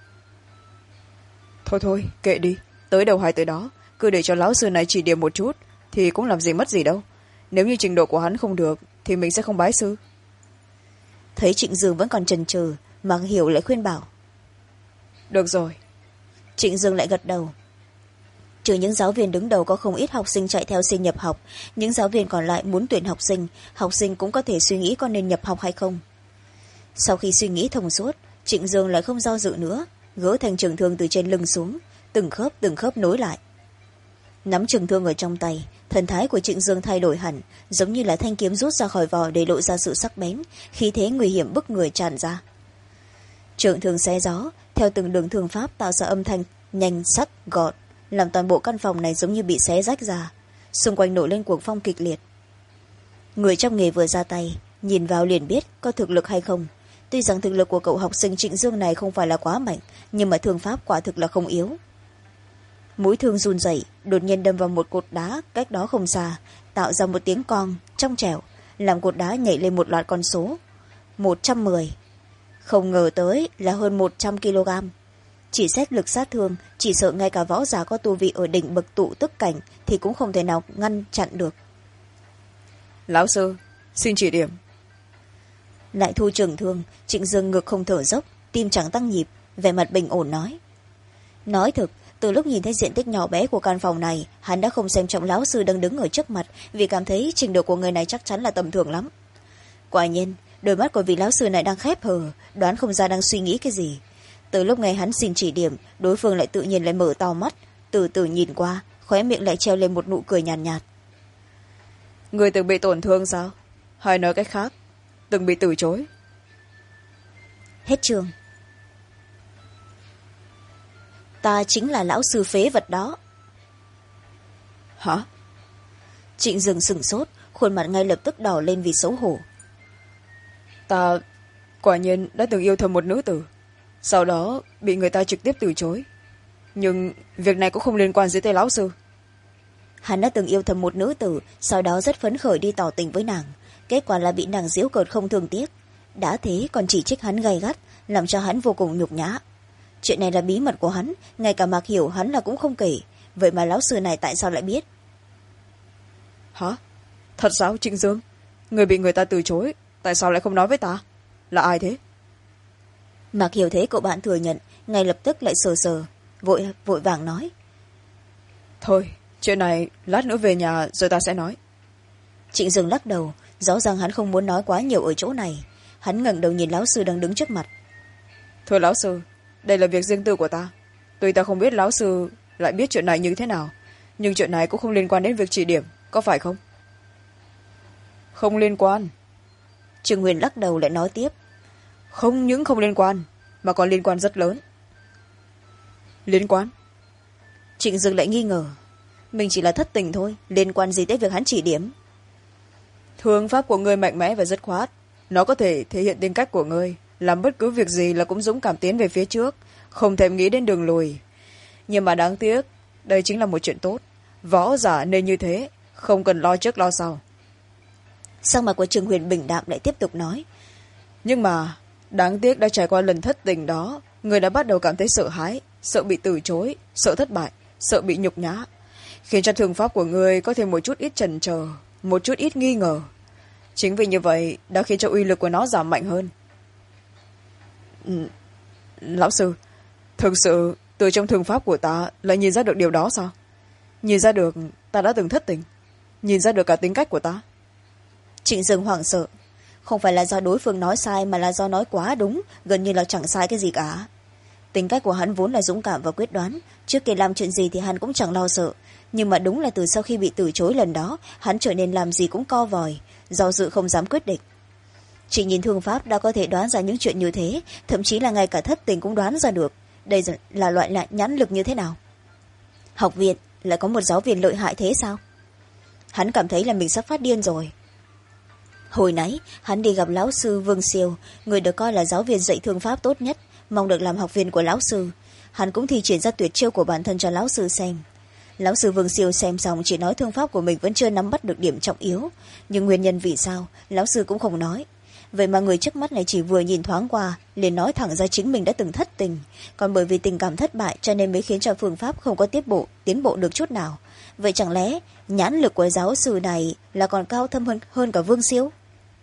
Speaker 2: Thôi thôi, kệ đi, tới đâu hay tới đó, cứ để cho lão sư này chỉ điểm một chút thì cũng làm gì mất gì đâu. Nếu như trình độ của hắn không được thì mình sẽ không bái sư.
Speaker 1: Thấy Trịnh Dương vẫn còn chần chừ, Mạc Hiểu lại khuyên bảo.
Speaker 2: Được rồi.
Speaker 1: Trịnh Dương lại gật đầu. Trừ những giáo viên đứng đầu có không ít học sinh chạy theo xin nhập học, những giáo viên còn lại muốn tuyển học sinh cũng có thể suy nghĩ có nên nhập học hay không. Sau khi suy nghĩ thông suốt, Trịnh Dương lại không do dự nữa, gỡ thanh trường thương từ trên lưng xuống, từng khớp nối lại. Nắm trường thương ở trong tay, thần thái của Trịnh Dương thay đổi hẳn, giống như là thanh kiếm rút ra khỏi vỏ để lộ ra sự sắc bén, khí thế nguy hiểm bức người tràn ra. Trường thương xé gió, theo từng đường thương pháp tạo ra âm thanh nhanh sắc gọn, làm toàn bộ căn phòng này giống như bị xé rách ra, xung quanh nổi lên cuồng phong kịch liệt. Người trong nghề vừa ra tay, nhìn vào liền biết có thực lực hay không. Tuy rằng thực lực của cậu học sinh Trịnh Dương này không phải là quá mạnh, nhưng mà thương pháp quả thực là không yếu. Mũi thương run rẩy, đột nhiên đâm vào một cột đá cách đó không xa, tạo ra một tiếng cong trong trẻo, làm cột đá nhảy lên một loạt con số 110. Không ngờ tới là hơn 100 kg. Chỉ xét lực sát thương, chỉ sợ ngay cả võ giả có tu vị ở đỉnh bậc tụ tức cảnh thì cũng không thể nào ngăn chặn được.
Speaker 2: Lão sư, xin chỉ điểm.
Speaker 1: Lại thu trường thương, Trịnh Dương ngực không thở dốc, tim chẳng tăng nhịp, vẻ mặt bình ổn nói. Nói thực, từ lúc nhìn thấy diện tích nhỏ bé của căn phòng này, hắn đã không xem trọng lão sư đang đứng ở trước mặt, vì cảm thấy trình độ của người này chắc chắn là tầm thường lắm. Quả nhiên, đôi mắt của vị lão sư này đang khép hờ, đoán không ra đang suy nghĩ cái gì. Từ lúc nghe hắn xin chỉ điểm, đối phương lại tự nhiên lại mở to mắt, từ từ nhìn qua, khóe miệng lại treo lên một nụ cười nhàn nhạt.
Speaker 2: Người từng bị tổn thương sao? Hay nói cách khác, từng bị từ chối?
Speaker 1: Hết chương. Ta chính là lão sư phế vật đó.
Speaker 2: Hả?
Speaker 1: Trịnh Dương sửng sốt, khuôn mặt ngay lập tức đỏ lên vì xấu hổ.
Speaker 2: Ta quả nhiên đã từng yêu thầm một nữ tử, sau đó bị người ta trực tiếp từ chối. Nhưng việc này cũng không liên quan gì tới lão sư.
Speaker 1: Hắn đã từng yêu thầm một nữ tử, sau đó rất phấn khởi đi tỏ tình với nàng, kết quả là bị nàng giễu cợt không thương tiếc. Đã thế còn chỉ trích hắn gay gắt, làm cho hắn vô cùng nhục nhã. Chuyện này là bí mật của hắn, ngay cả Mạc Hiểu hắn là cũng không kể, vậy mà lão sư này tại sao lại biết?
Speaker 2: Hả? Thật sao Trịnh Dương? Người bị người ta từ chối, tại sao lại không nói với ta? Là ai thế?
Speaker 1: Mạc Hiểu thấy cậu bạn thừa nhận, ngay lập tức lại sờ vội vàng nói.
Speaker 2: Thôi, chuyện này lát nữa về nhà rồi ta sẽ nói.
Speaker 1: Trịnh Dương lắc đầu, rõ ràng hắn không muốn nói quá nhiều ở chỗ này. Hắn ngẩng đầu nhìn lão sư đang đứng trước mặt.
Speaker 2: Thôi lão sư, đây là việc riêng tư của ta. Tuy ta không biết lão sư lại biết chuyện này như thế nào, nhưng chuyện này cũng không liên quan đến việc chỉ điểm, có phải không? Không liên quan.
Speaker 1: Trương Huyền lắc đầu lại nói tiếp.
Speaker 2: Không những không liên quan, mà còn liên quan rất lớn. Liên quan?
Speaker 1: Trịnh Dương lại nghi ngờ. Mình chỉ là thất tình thôi, liên quan gì tới việc hắn chỉ điểm?
Speaker 2: Thương pháp của ngươi mạnh mẽ và dứt khoát. Nó có thể thể hiện tính cách của ngươi, làm bất cứ việc gì là cũng dũng cảm tiến về phía trước, không thèm nghĩ đến đường lùi. Nhưng mà đáng tiếc, đây chính là một chuyện tốt. Võ giả nên như thế, không cần lo trước lo sau.
Speaker 1: Sắc mặt của Trương Huyền bình đạm lại tiếp tục nói.
Speaker 2: Nhưng mà đáng tiếc đã trải qua lần thất tình đó, người đã bắt đầu cảm thấy sợ hãi, sợ bị từ chối, sợ thất bại, sợ bị nhục nhã, khiến cho thương pháp của người có thêm một chút ít chần chờ, một chút ít nghi ngờ. Chính vì như vậy đã khiến cho uy lực của nó giảm mạnh hơn. Lão sư, thực sự từ trong thương pháp của ta lại nhìn ra được điều đó sao? Nhìn ra được ta đã từng thất tình, nhìn ra được cả tính cách của ta.
Speaker 1: Trịnh Dương hoảng sợ. Không phải là do đối phương nói sai, mà là do nói quá đúng, gần như là chẳng sai cái gì cả. Tính cách của hắn vốn là dũng cảm và quyết đoán, trước kia làm chuyện gì thì hắn cũng chẳng lo sợ, nhưng mà đúng là từ sau khi bị từ chối lần đó, hắn trở nên làm gì cũng co vòi, do dự không dám quyết định. Chỉ nhìn thương pháp đã có thể đoán ra những chuyện như thế, thậm chí là ngay cả thất tình cũng đoán ra được. Đây là loại nhãn lực như thế nào? Học viện lại có một giáo viên lợi hại thế sao? Hắn cảm thấy là mình sắp phát điên rồi. Hồi nãy hắn đi gặp lão sư Vương Siêu, người được coi là giáo viên dạy thương pháp tốt nhất, mong được làm học viên của lão sư. Hắn cũng thi triển ra tuyệt chiêu của bản thân cho lão sư xem. lão sư Vương Siêu xem xong chỉ nói thương pháp của mình vẫn chưa nắm bắt được điểm trọng yếu, nhưng nguyên nhân vì sao lão sư cũng không nói. Vậy mà người trước mắt này chỉ vừa nhìn thoáng qua liền nói thẳng ra chính mình đã từng thất tình, còn bởi vì tình cảm thất bại cho nên mới khiến cho phương pháp không có tiến bộ được chút nào. Vậy chẳng lẽ nhãn lực của giáo sư này là còn cao thâm hơn cả Vương Siêu?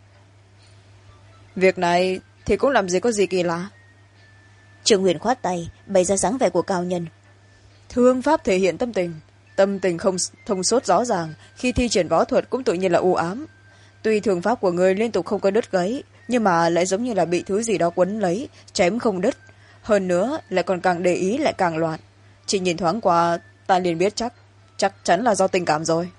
Speaker 2: Việc này thì cũng làm gì có gì kỳ lạ.
Speaker 1: Trương Huyền khoát tay bày ra dáng vẻ của cao nhân.
Speaker 2: Thương pháp thể hiện tâm tình không thông suốt rõ ràng, khi thi triển võ thuật cũng tự nhiên là u ám. Tuy thương pháp của người liên tục không có đứt gãy, nhưng mà lại giống như là bị thứ gì đó quấn lấy, chém không đứt. Hơn nữa lại còn càng để ý lại càng loạn. Chỉ nhìn thoáng qua ta liền biết chắc chắn là do tình cảm rồi.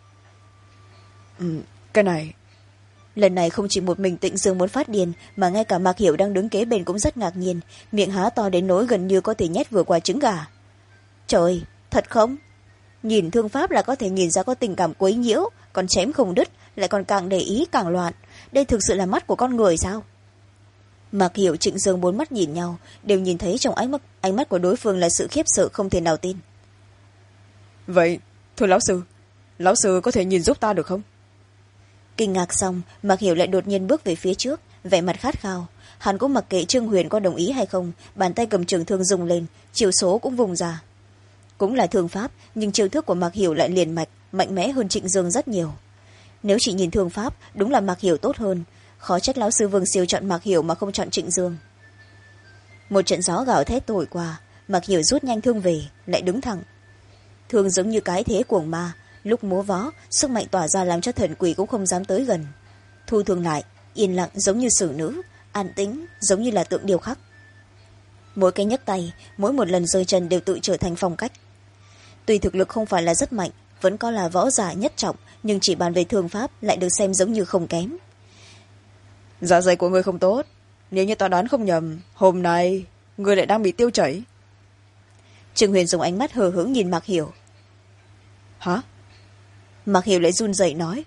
Speaker 2: Cái này.
Speaker 1: Lần này không chỉ một mình Tịnh Dương muốn phát điên, mà ngay cả Mạc Hiểu đang đứng kế bên cũng rất ngạc nhiên, miệng há to đến nỗi gần như có thể nhét vừa quả trứng gà. Trời, thật không? Nhìn thương pháp là có thể nhìn ra có tình cảm quấy nhiễu, còn chém không đứt lại còn càng để ý càng loạn. Đây thực sự là mắt của con người sao? Mạc Hiểu, Trịnh Dương bốn mắt nhìn nhau, đều nhìn thấy trong ánh mắt của đối phương là sự khiếp sợ không thể nào tin.
Speaker 2: Vậy thưa lão sư có thể nhìn giúp ta được không?
Speaker 1: Kinh ngạc xong, Mạc Hiểu lại đột nhiên bước về phía trước, vẻ mặt khát khao. Hắn cũng mặc kệ Trương Huyền có đồng ý hay không, bàn tay cầm trường thương rung lên, chiều số cũng vùng ra. Cũng là thương pháp, nhưng chiêu thức của Mạc Hiểu lại liền mạch, mạnh mẽ hơn Trịnh Dương rất nhiều. Nếu chỉ nhìn thương pháp, đúng là Mạc Hiểu tốt hơn. Khó trách lão sư Vương Siêu chọn Mạc Hiểu mà không chọn Trịnh Dương. Một trận gió gào thét thổi qua, Mạc Hiểu rút nhanh thương về, lại đứng thẳng. Thương giống như cái thế cuồng ma, lúc múa vó, sức mạnh tỏa ra làm cho thần quỷ cũng không dám tới gần. Thu thương lại, yên lặng giống như xử nữ, an tĩnh giống như là tượng điêu khắc. Mỗi cái nhấc tay, mỗi một lần rơi chân đều tự trở thành phong cách. Tuy thực lực không phải là rất mạnh, vẫn có là võ giả nhất trọng, nhưng chỉ bàn về thương pháp lại được xem giống như không kém.
Speaker 2: Dạ dày của người không tốt, nếu như ta đoán không nhầm, hôm nay người lại đang bị tiêu chảy.
Speaker 1: Trương Huyền dùng ánh mắt hờ hững nhìn Mạc Hiểu.
Speaker 2: Hả?
Speaker 1: Mạc Hiểu lại run rẩy nói.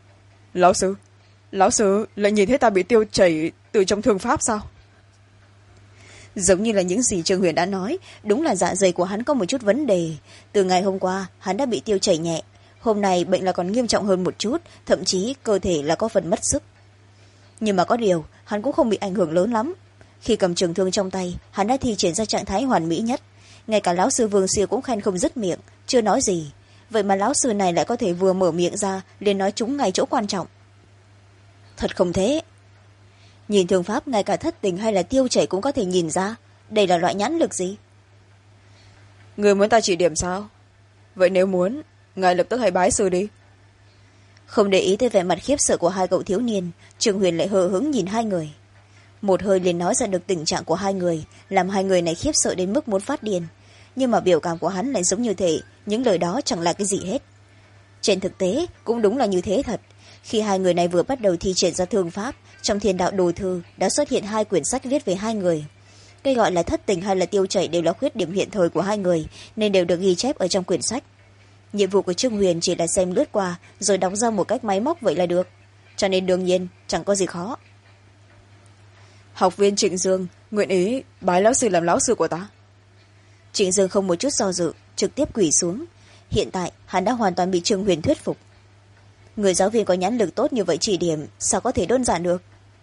Speaker 2: Lão sư lại nhìn thấy ta bị tiêu chảy từ trong thương pháp sao?
Speaker 1: Giống như là những gì Trương Huyền đã nói, đúng là dạ dày của hắn có một chút vấn đề. Từ ngày hôm qua hắn đã bị tiêu chảy nhẹ, hôm nay bệnh là còn nghiêm trọng hơn một chút, thậm chí cơ thể là có phần mất sức. Nhưng mà có điều hắn cũng không bị ảnh hưởng lớn lắm. Khi cầm trường thương trong tay, hắn đã thi triển ra trạng thái hoàn mỹ nhất. Ngay cả lão sư Vương Siêu cũng khen không dứt miệng, chưa nói gì. Vậy mà lão sư này lại có thể vừa mở miệng ra liền nói trúng ngay chỗ quan trọng. Thật không thế. Nhìn thương pháp ngay cả thất tình hay là tiêu chảy cũng có thể nhìn ra. Đây là loại nhãn lực gì?
Speaker 2: Người muốn ta chỉ điểm sao? Vậy nếu muốn, ngài lập tức hãy bái sư đi.
Speaker 1: Không để ý tới vẻ mặt khiếp sợ của hai cậu thiếu niên, Trương Huyền lại hờ hững nhìn hai người. Một hơi liền nói ra được tình trạng của hai người, làm hai người này khiếp sợ đến mức muốn phát điên. Nhưng mà biểu cảm của hắn lại giống như thể những lời đó chẳng là cái gì hết. Trên thực tế cũng đúng là như thế thật. Khi hai người này vừa bắt đầu thi triển ra thương pháp, trong thiên đạo đồ thư đã xuất hiện hai quyển sách viết về hai người. Cái gọi là thất tình hay là tiêu chảy đều là khuyết điểm hiện thời của hai người, nên đều được ghi chép ở trong quyển sách. Nhiệm vụ của Trương Huyền chỉ là xem lướt qua rồi đóng ra một cách máy móc vậy là được, cho nên đương nhiên chẳng có gì khó.
Speaker 2: Học viên Trịnh Dương nguyện ý bái lão sư làm lão sư của ta.
Speaker 1: Trịnh Dương không một chút do dự, trực tiếp quỳ xuống. Hiện tại hắn đã hoàn toàn bị Trương Huyền thuyết phục. Người giáo viên có nhãn lực tốt như vậy chỉ điểm, sao có thể đơn giản được?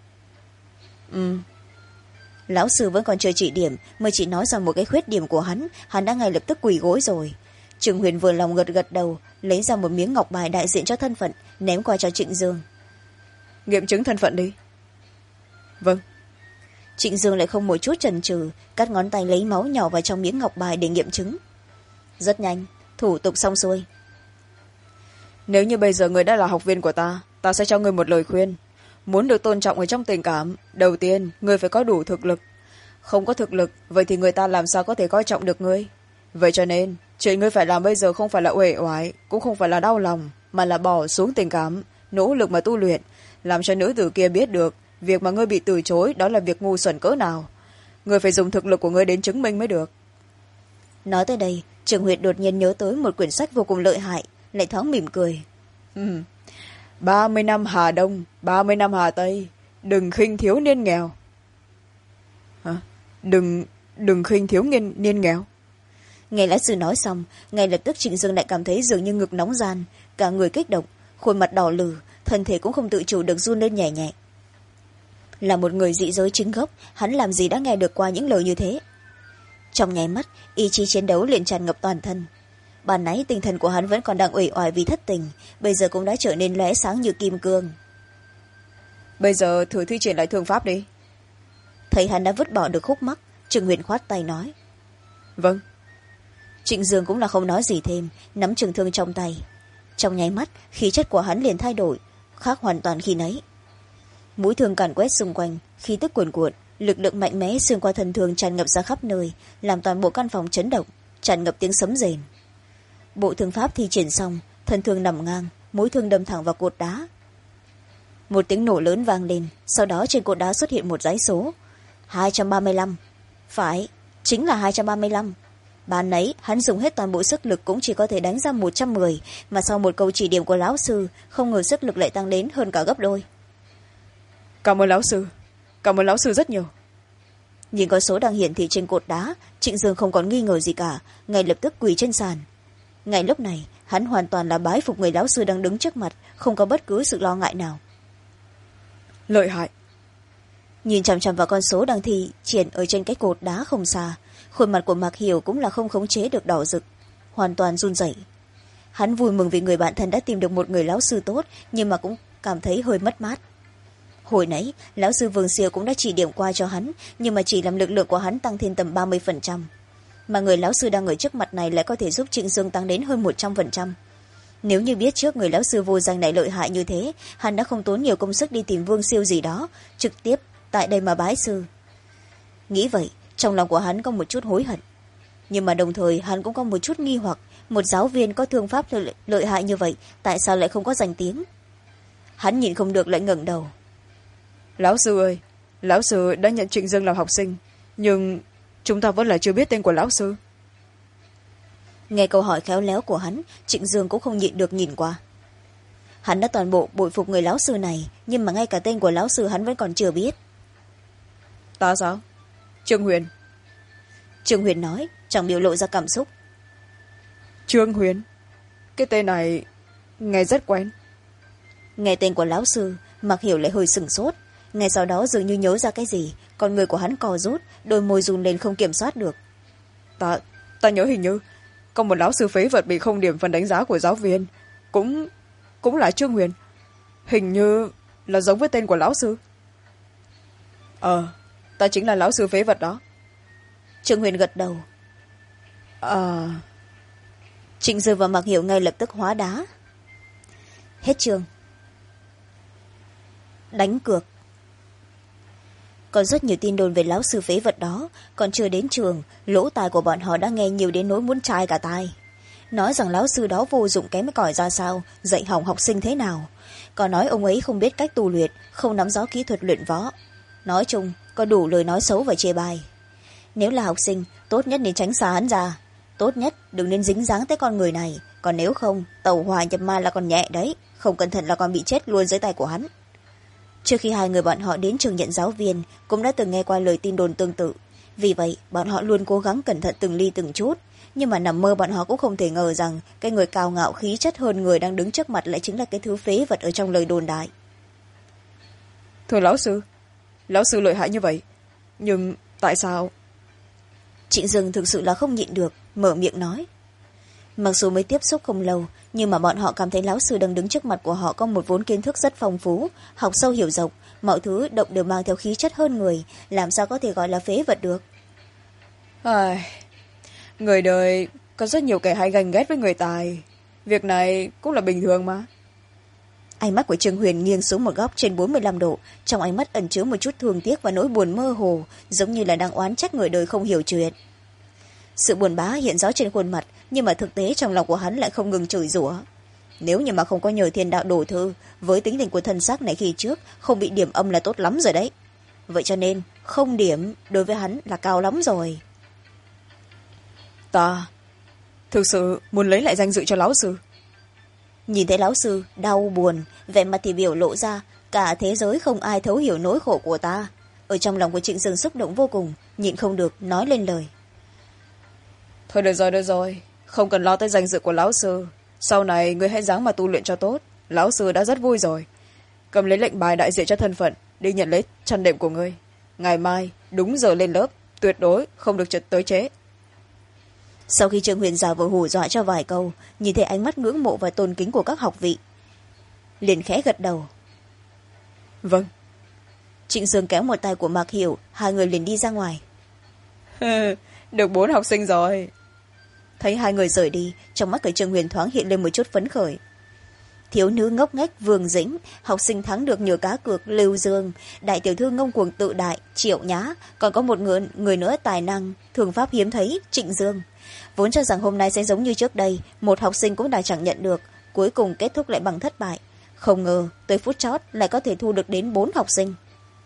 Speaker 1: Lão sư vẫn còn chờ chỉ điểm, mới chỉ nói ra một cái khuyết điểm của hắn đã ngay lập tức quỳ gối rồi. Trương Huyền vừa lòng gật gật đầu, lấy ra một miếng ngọc bài đại diện cho thân phận, ném qua cho Trịnh Dương.
Speaker 2: Nghiệm chứng thân phận đi. Vâng.
Speaker 1: Trịnh Dương lại không một chút chần chừ, cắt ngón tay lấy máu nhỏ vào trong miếng ngọc bài để nghiệm chứng. Rất nhanh, thủ tục xong xuôi.
Speaker 2: Nếu như bây giờ người đã là học viên của ta sẽ cho người một lời khuyên. Muốn được tôn trọng ở trong tình cảm, đầu tiên người phải có đủ thực lực. Không có thực lực, vậy thì người ta làm sao có thể coi trọng được ngươi? Vậy cho nên chuyện ngươi phải làm bây giờ không phải là uể oải, cũng không phải là đau lòng, mà là bỏ xuống tình cảm, nỗ lực mà tu luyện, làm cho nữ tử kia biết được việc mà ngươi bị từ chối đó là việc ngu xuẩn cỡ nào. Ngươi phải dùng thực lực của ngươi đến chứng minh mới được.
Speaker 1: Nói tới đây, Trường Huyệt đột nhiên nhớ tới một quyển sách vô cùng lợi hại, lại thoáng mỉm cười.
Speaker 2: 30 năm Hà Đông, 30 năm Hà Tây, đừng khinh thiếu niên nghèo. Hả? Đừng khinh thiếu niên nghèo.
Speaker 1: nghe lão sư nói xong, ngay lập tức Trịnh Dương lại cảm thấy dường như ngực nóng ran, cả người kích động, khuôn mặt đỏ lừ, thân thể cũng không tự chủ được run lên nhẹ nhẹ. Là một người dị giới chính gốc, hắn làm gì đã nghe được qua những lời như thế. Trong nháy mắt, ý chí chiến đấu liền tràn ngập toàn thân. Ban nãy tinh thần của hắn vẫn còn đang uể oải vì thất tình, bây giờ cũng đã trở nên lóe sáng như kim cương.
Speaker 2: Bây giờ thử thi triển lại thương pháp đi.
Speaker 1: Thấy hắn đã vứt bỏ được khúc mắc, Trương Huyền khoát tay nói.
Speaker 2: Vâng.
Speaker 1: Trịnh Dương cũng là không nói gì thêm, nắm trường thương trong tay. Trong nháy mắt, khí chất của hắn liền thay đổi, khác hoàn toàn khi nấy. Mũi thương càn quét xung quanh, khí tức cuồn cuộn, lực lượng mạnh mẽ xuyên qua thân thương tràn ngập ra khắp nơi, làm toàn bộ căn phòng chấn động, tràn ngập tiếng sấm rền. Bộ thương pháp thi triển xong, thân thương nằm ngang, mũi thương đâm thẳng vào cột đá. Một tiếng nổ lớn vang lên, sau đó trên cột đá xuất hiện một dãy số 235. Phải, chính là 235. Ban nấy hắn dùng hết toàn bộ sức lực cũng chỉ có thể đánh ra 110, mà sau một câu chỉ điểm của lão sư, không ngờ sức lực lại tăng đến hơn cả gấp đôi.
Speaker 2: Cảm ơn lão sư rất nhiều.
Speaker 1: Nhìn con số đang hiển thị trên cột đá, Trịnh Dương không còn nghi ngờ gì cả, ngay lập tức quỳ trên sàn. Ngay lúc này, hắn hoàn toàn là bái phục người lão sư đang đứng trước mặt, không có bất cứ sự lo ngại nào.
Speaker 2: Lợi hại.
Speaker 1: Nhìn chằm chằm vào con số đang thi triển ở trên cái cột đá không xa, khuôn mặt của Mạc Hiểu cũng là không khống chế được đỏ rực, hoàn toàn run rẩy. Hắn vui mừng vì người bạn thân đã tìm được một người lão sư tốt, nhưng mà cũng cảm thấy hơi mất mát. Hồi nãy lão sư Vương Siêu cũng đã chỉ điểm qua cho hắn, nhưng mà chỉ làm lực lượng của hắn tăng thêm tầm 30%, mà người lão sư đang ở trước mặt này lại có thể giúp Trịnh Dương tăng đến hơn 100%. Nếu như biết trước người lão sư vô danh này lợi hại như thế, hắn đã không tốn nhiều công sức đi tìm Vương Siêu gì đó, trực tiếp tại đây mà bái sư. Nghĩ vậy, trong lòng của hắn có một chút hối hận, nhưng mà đồng thời hắn cũng có một chút nghi hoặc, một giáo viên có thương pháp lợi hại như vậy, tại sao lại không có danh tiếng? Hắn nhìn không được lại ngẩng đầu.
Speaker 2: Lão sư ơi, lão sư đã nhận Trịnh Dương làm học sinh, nhưng chúng ta vẫn là chưa biết tên của lão sư.
Speaker 1: Nghe câu hỏi khéo léo của hắn, Trịnh Dương cũng không nhịn được nhìn qua. Hắn đã toàn bộ bội phục người lão sư này, nhưng mà ngay cả tên của lão sư hắn vẫn còn chưa biết.
Speaker 2: Ta sao? Trương Huyền.
Speaker 1: Trương Huyền nói, chẳng biểu lộ ra cảm xúc.
Speaker 2: Trương Huyền? Cái tên này nghe rất quen.
Speaker 1: Nghe tên của lão sư, Mạc Hiểu lại hơi sửng sốt, ngay sau đó dường như nhớ ra cái gì, con người của hắn co rút, đôi môi run lên không kiểm soát được.
Speaker 2: Ta nhớ hình như có một lão sư phế vật bị không điểm phần đánh giá của giáo viên, cũng là Trương Huyền, hình như là giống với tên của lão sư. Ta chính là lão sư phế vật đó.
Speaker 1: Trương Huyền gật đầu. Trịnh Dương và Mạc Hiểu ngay lập tức hóa đá. Hết chương. Đánh cược. Còn rất nhiều tin đồn về lão sư phế vật đó, còn chưa đến trường, lỗ tai của bọn họ đã nghe nhiều đến nỗi muốn chai cả tai. Nói rằng lão sư đó vô dụng kém cỏi ra sao, dạy hỏng học sinh thế nào, còn nói ông ấy không biết cách tu luyện, không nắm rõ kỹ thuật luyện võ. Nói chung có đủ lời nói xấu và chê bai. Nếu là học sinh, tốt nhất nên tránh xa hắn ra, tốt nhất đừng nên dính dáng tới con người này, còn nếu không, tẩu hỏa nhập ma là còn nhẹ đấy, không cẩn thận là còn bị chết luôn dưới tay của hắn. Trước khi hai người bọn họ đến trường nhận giáo viên, cũng đã từng nghe qua lời tin đồn tương tự, vì vậy bọn họ luôn cố gắng cẩn thận từng ly từng chút, nhưng mà nằm mơ bọn họ cũng không thể ngờ rằng cái người cao ngạo khí chất hơn người đang đứng trước mặt lại chính là cái thứ phế vật ở trong lời đồn đại.
Speaker 2: Thưa lão sư lợi hại như vậy, nhưng tại sao?
Speaker 1: Trịnh Dương thực sự là không nhịn được, mở miệng nói. Mặc dù mới tiếp xúc không lâu, nhưng mà bọn họ cảm thấy lão sư đang đứng trước mặt của họ có một vốn kiến thức rất phong phú, học sâu hiểu rộng, mọi thứ động đều mang theo khí chất hơn người, làm sao có thể gọi là phế vật được.
Speaker 2: Người đời có rất nhiều kẻ hay ganh ghét với người tài, việc này cũng là bình thường mà.
Speaker 1: Ánh mắt của Trương Huyền nghiêng xuống một góc trên 45 độ, trong ánh mắt ẩn chứa một chút thương tiếc và nỗi buồn mơ hồ, giống như là đang oán trách người đời không hiểu chuyện. Sự buồn bã hiện rõ trên khuôn mặt, nhưng mà thực tế trong lòng của hắn lại không ngừng chửi rủa. Nếu như mà không có nhờ thiên đạo đổ thư, với tính tình của thân xác này khi trước, không bị điểm âm là tốt lắm rồi đấy. Vậy cho nên không điểm đối với hắn là cao lắm rồi.
Speaker 2: Ta thực sự muốn lấy lại danh dự cho lão sư.
Speaker 1: Nhìn thấy lão sư đau buồn, vẻ mặt thì biểu lộ ra cả thế giới không ai thấu hiểu nỗi khổ của ta. Ở trong lòng của Trịnh Dương xúc động vô cùng, nhịn không được nói lên lời.
Speaker 2: thôi được rồi không cần lo tới danh dự của lão sư. Sau này ngươi hãy ráng mà tu luyện cho tốt. Lão sư đã rất vui rồi. Cầm lấy lệnh bài đại diện cho thân phận, đi nhận lấy chăn đệm của ngươi. Ngày mai đúng giờ lên lớp, tuyệt đối không được tới trễ.
Speaker 1: Sau khi Trương Huyền giả vờ hù dọa cho vài câu, nhìn thấy ánh mắt ngưỡng mộ và tôn kính của các học vị, liền khẽ gật đầu.
Speaker 2: Vâng.
Speaker 1: Trịnh Sương kéo một tay của Mạc Hiểu, hai người liền đi ra ngoài.
Speaker 2: Được 4 học sinh rồi.
Speaker 1: Thấy hai người rời đi, trong mắt của Trương Huyền thoáng hiện lên một chút phấn khởi. Thiếu nữ ngốc nghếch Vương Dĩnh, học sinh thắng được nhờ cá cược Lưu Dương, đại tiểu thư ngông cuồng tự đại Triệu Nhã, còn có một người nữa tài năng thường pháp hiếm thấy Trịnh Dương. Vốn cho rằng hôm nay sẽ giống như trước đây, một học sinh cũng đã chẳng nhận được, cuối cùng kết thúc lại bằng thất bại. Không ngờ tới phút chót lại có thể thu được đến 4 học sinh.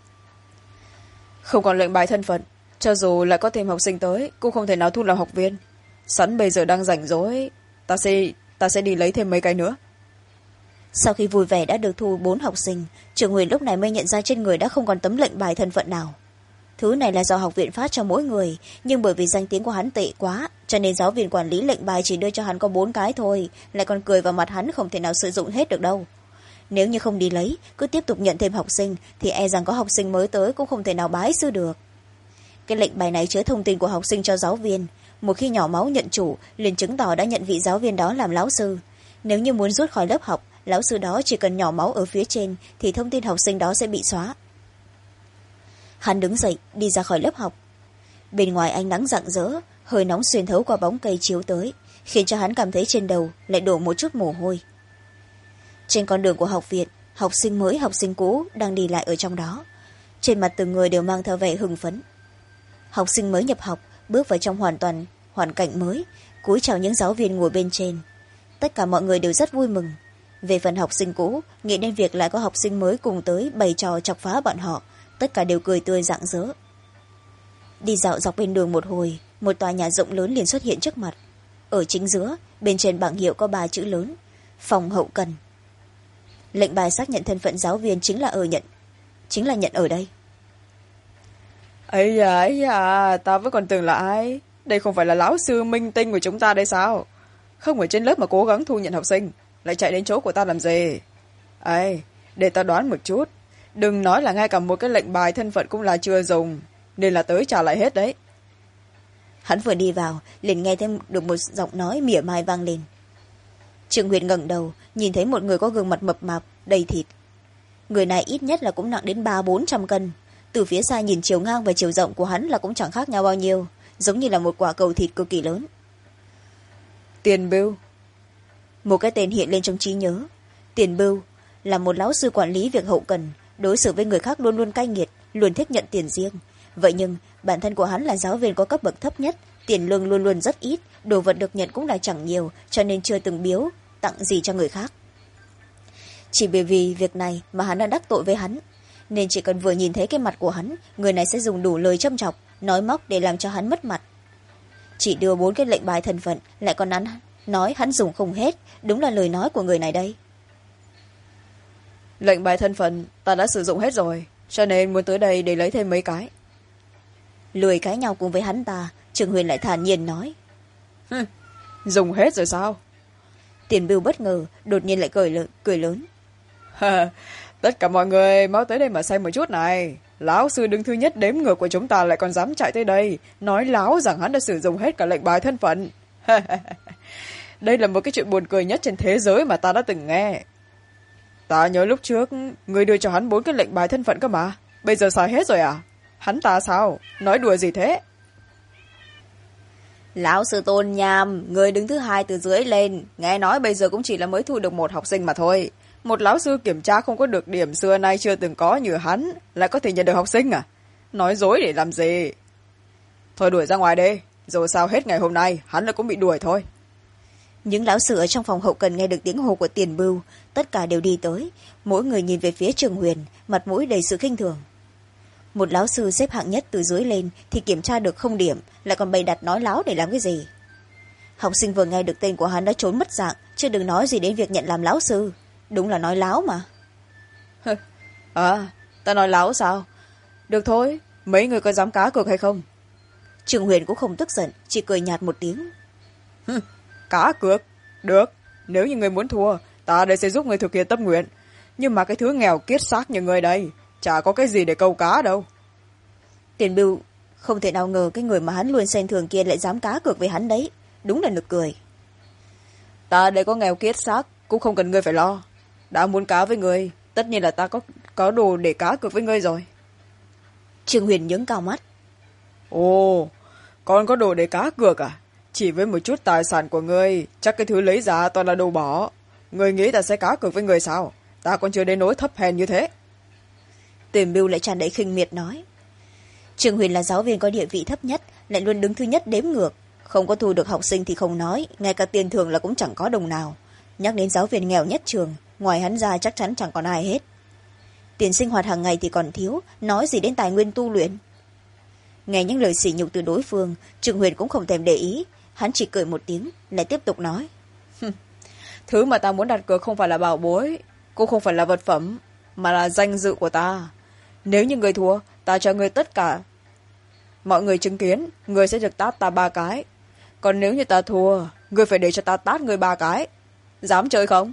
Speaker 2: Không còn lệnh bài thân phận, cho dù lại có thêm học sinh tới cũng không thể nào thu làm học viên. Sẵn bây giờ đang rảnh rỗi, ta sẽ đi lấy thêm mấy cái nữa.
Speaker 1: Sau khi vui vẻ đã được thu 4 học sinh, Trường Huyền lúc này mới nhận ra trên người đã không còn tấm lệnh bài thân phận nào. Thứ này là do học viện phát cho mỗi người, nhưng bởi vì danh tiếng của hắn tệ quá, cho nên giáo viên quản lý lệnh bài chỉ đưa cho hắn có 4 cái thôi, lại còn cười vào mặt hắn không thể nào sử dụng hết được đâu. Nếu như không đi lấy, cứ tiếp tục nhận thêm học sinh, thì e rằng có học sinh mới tới cũng không thể nào bái sư được. Cái lệnh bài này chứa thông tin của học sinh cho giáo viên. Một khi nhỏ máu nhận chủ, liền chứng tỏ đã nhận vị giáo viên đó làm lão sư. Nếu như muốn rút khỏi lớp học, lão sư đó chỉ cần nhỏ máu ở phía trên, thì thông tin học sinh đó sẽ bị xóa. Hắn đứng dậy, đi ra khỏi lớp học. Bên ngoài ánh nắng rạng rỡ, hơi nóng xuyên thấu qua bóng cây chiếu tới, khiến cho hắn cảm thấy trên đầu lại đổ một chút mồ hôi. Trên con đường của học viện, học sinh mới học sinh cũ đang đi lại ở trong đó. Trên mặt từng người đều mang theo vẻ hưng phấn. Học sinh mới nhập học bước vào trong hoàn cảnh mới, cúi chào những giáo viên ngồi bên trên. Tất cả mọi người đều rất vui mừng. Về phần học sinh cũ, nghĩ đến việc lại có học sinh mới cùng tới bày trò chọc phá bọn họ, tất cả đều cười tươi rạng rỡ. Đi dạo dọc bên đường một hồi, một tòa nhà rộng lớn liền xuất hiện trước mặt. Ở chính giữa, bên trên bảng hiệu có 3 chữ lớn: phòng hậu cần. Lệnh bài xác nhận thân phận giáo viên chính là nhận ở đây.
Speaker 2: Ấy da, ta vẫn còn tưởng là ai. Đây không phải là lão sư minh tinh của chúng ta đây sao? Không ở trên lớp mà cố gắng thu nhận học sinh, lại chạy đến chỗ của ta làm gì? Ấy, để ta đoán một chút. Đừng nói là ngay cả một cái lệnh bài thân phận cũng là chưa dùng, nên là tới trả lại hết đấy.
Speaker 1: Hắn vừa đi vào, liền nghe thêm được một giọng nói mỉa mai vang lên. Trương Huyền ngẩng đầu, nhìn thấy một người có gương mặt mập mạp, đầy thịt. Người này ít nhất là cũng nặng đến 300-400 cân. Từ phía xa nhìn chiều ngang và chiều rộng của hắn là cũng chẳng khác nhau bao nhiêu, giống như là một quả cầu thịt cực kỳ lớn.
Speaker 2: Tiền Bưu.
Speaker 1: Một cái tên hiện lên trong trí nhớ. Tiền Bưu là một lão sư quản lý việc hậu cần, đối xử với người khác luôn luôn cay nghiệt, luôn thích nhận tiền riêng. Vậy nhưng bản thân của hắn là giáo viên có cấp bậc thấp nhất, tiền lương luôn luôn rất ít, đồ vật được nhận cũng là chẳng nhiều, cho nên chưa từng biếu tặng gì cho người khác. Chỉ bởi vì việc này mà hắn đã đắc tội với hắn, nên chỉ cần vừa nhìn thấy cái mặt của hắn, người này sẽ dùng đủ lời châm chọc, nói móc để làm cho hắn mất mặt. Chỉ đưa 4 cái lệnh bài thân phận, lại còn nói hắn dùng không hết, đúng là lời nói của người này đây.
Speaker 2: Lệnh bài thân phận ta đã sử dụng hết rồi, cho nên muốn tới đây để lấy thêm mấy cái.
Speaker 1: Lười cãi nhau cùng với hắn ta, Trường Huyền lại thản nhiên nói.
Speaker 2: Dùng hết rồi sao?
Speaker 1: Tiền Bưu bất ngờ, đột nhiên lại cười lớn.
Speaker 2: Tất cả mọi người mau tới đây mà xem một chút này. Lão sư đứng thứ nhất đếm ngược của chúng ta lại còn dám chạy tới đây, nói láo rằng hắn đã sử dụng hết cả lệnh bài thân phận. Đây là một cái chuyện buồn cười nhất trên thế giới mà ta đã từng nghe. Ta nhớ lúc trước người đưa cho hắn 4 cái lệnh bài thân phận cơ mà, bây giờ xài hết rồi à? Hắn ta sao? Nói đùa gì thế?
Speaker 1: Lão sư Tôn Nham, người đứng thứ 2 từ dưới lên, nghe nói bây giờ cũng chỉ là mới thu được 1 học sinh mà thôi.
Speaker 2: Một lão sư kiểm tra không có được điểm xưa nay chưa từng có như hắn, lại có thể nhận được học sinh à? Nói dối để làm gì? Thôi đuổi ra ngoài đi, rồi sao hết ngày hôm nay hắn lại cũng bị đuổi thôi.
Speaker 1: Những lão sư ở trong phòng hậu cần nghe được tiếng hô của Tiền Bưu, tất cả đều đi tới, mỗi người nhìn về phía Trường Huyền, mặt mũi đầy sự khinh thường. Một lão sư xếp hạng nhất từ dưới lên thì kiểm tra được 0 điểm, lại còn bày đặt nói láo để làm cái gì? Học sinh vừa nghe được tên của hắn đã trốn mất dạng, chứ đừng nói gì đến việc nhận làm lão sư. Đúng là nói láo mà.
Speaker 2: À, ta nói láo sao? Được thôi, mấy người có dám cá cược hay không?
Speaker 1: Trương Huyền cũng không tức giận, chỉ cười nhạt một tiếng.
Speaker 2: Cá cược được, nếu như người muốn thua ta đây sẽ giúp người thực hiện tâm nguyện, nhưng mà cái thứ nghèo kiết xác như người đây chả có cái gì để câu cá đâu.
Speaker 1: Tiền Bưu không thể nào ngờ cái người mà hắn luôn xem thường kia lại dám cá cược với hắn đấy, đúng là nực cười.
Speaker 2: Ta đây có nghèo kiết xác cũng không cần ngươi phải lo, đã muốn cá với ngươi tất nhiên là ta có đồ để cá cược với ngươi rồi.
Speaker 1: Trương Huyền nhướng cao mắt.
Speaker 2: Ồ, con có đồ để cá cược à? Chỉ với một chút tài sản của ngươi chắc cái thứ lấy ra toàn là đồ bỏ. Ngươi nghĩ ta sẽ cá cược với ngươi sao? Ta còn chưa đến nỗi thấp hèn như thế.
Speaker 1: Tiền Bưu lại tràn đầy khinh miệt nói. Trương Huyền là giáo viên có địa vị thấp nhất, lại luôn đứng thứ nhất đếm ngược, không có thu được học sinh thì không nói, ngay cả tiền thưởng là cũng chẳng có đồng nào. Nhắc đến giáo viên nghèo nhất trường, ngoài hắn ra chắc chắn chẳng còn ai hết. Tiền sinh hoạt hàng ngày thì còn thiếu, nói gì đến tài nguyên tu luyện. Nghe những lời sỉ nhục từ đối phương, Trương Huyền cũng không thèm để ý, hắn chỉ cười một tiếng lại tiếp tục nói.
Speaker 2: Thứ mà ta muốn đặt cược không phải là bảo bối, cũng không phải là vật phẩm, mà là danh dự của ta. Nếu như người thua, ta cho người tất cả mọi người chứng kiến, người sẽ được tát ta 3 cái. Còn nếu như ta thua, người phải để cho ta tát người 3 cái. Dám chơi không?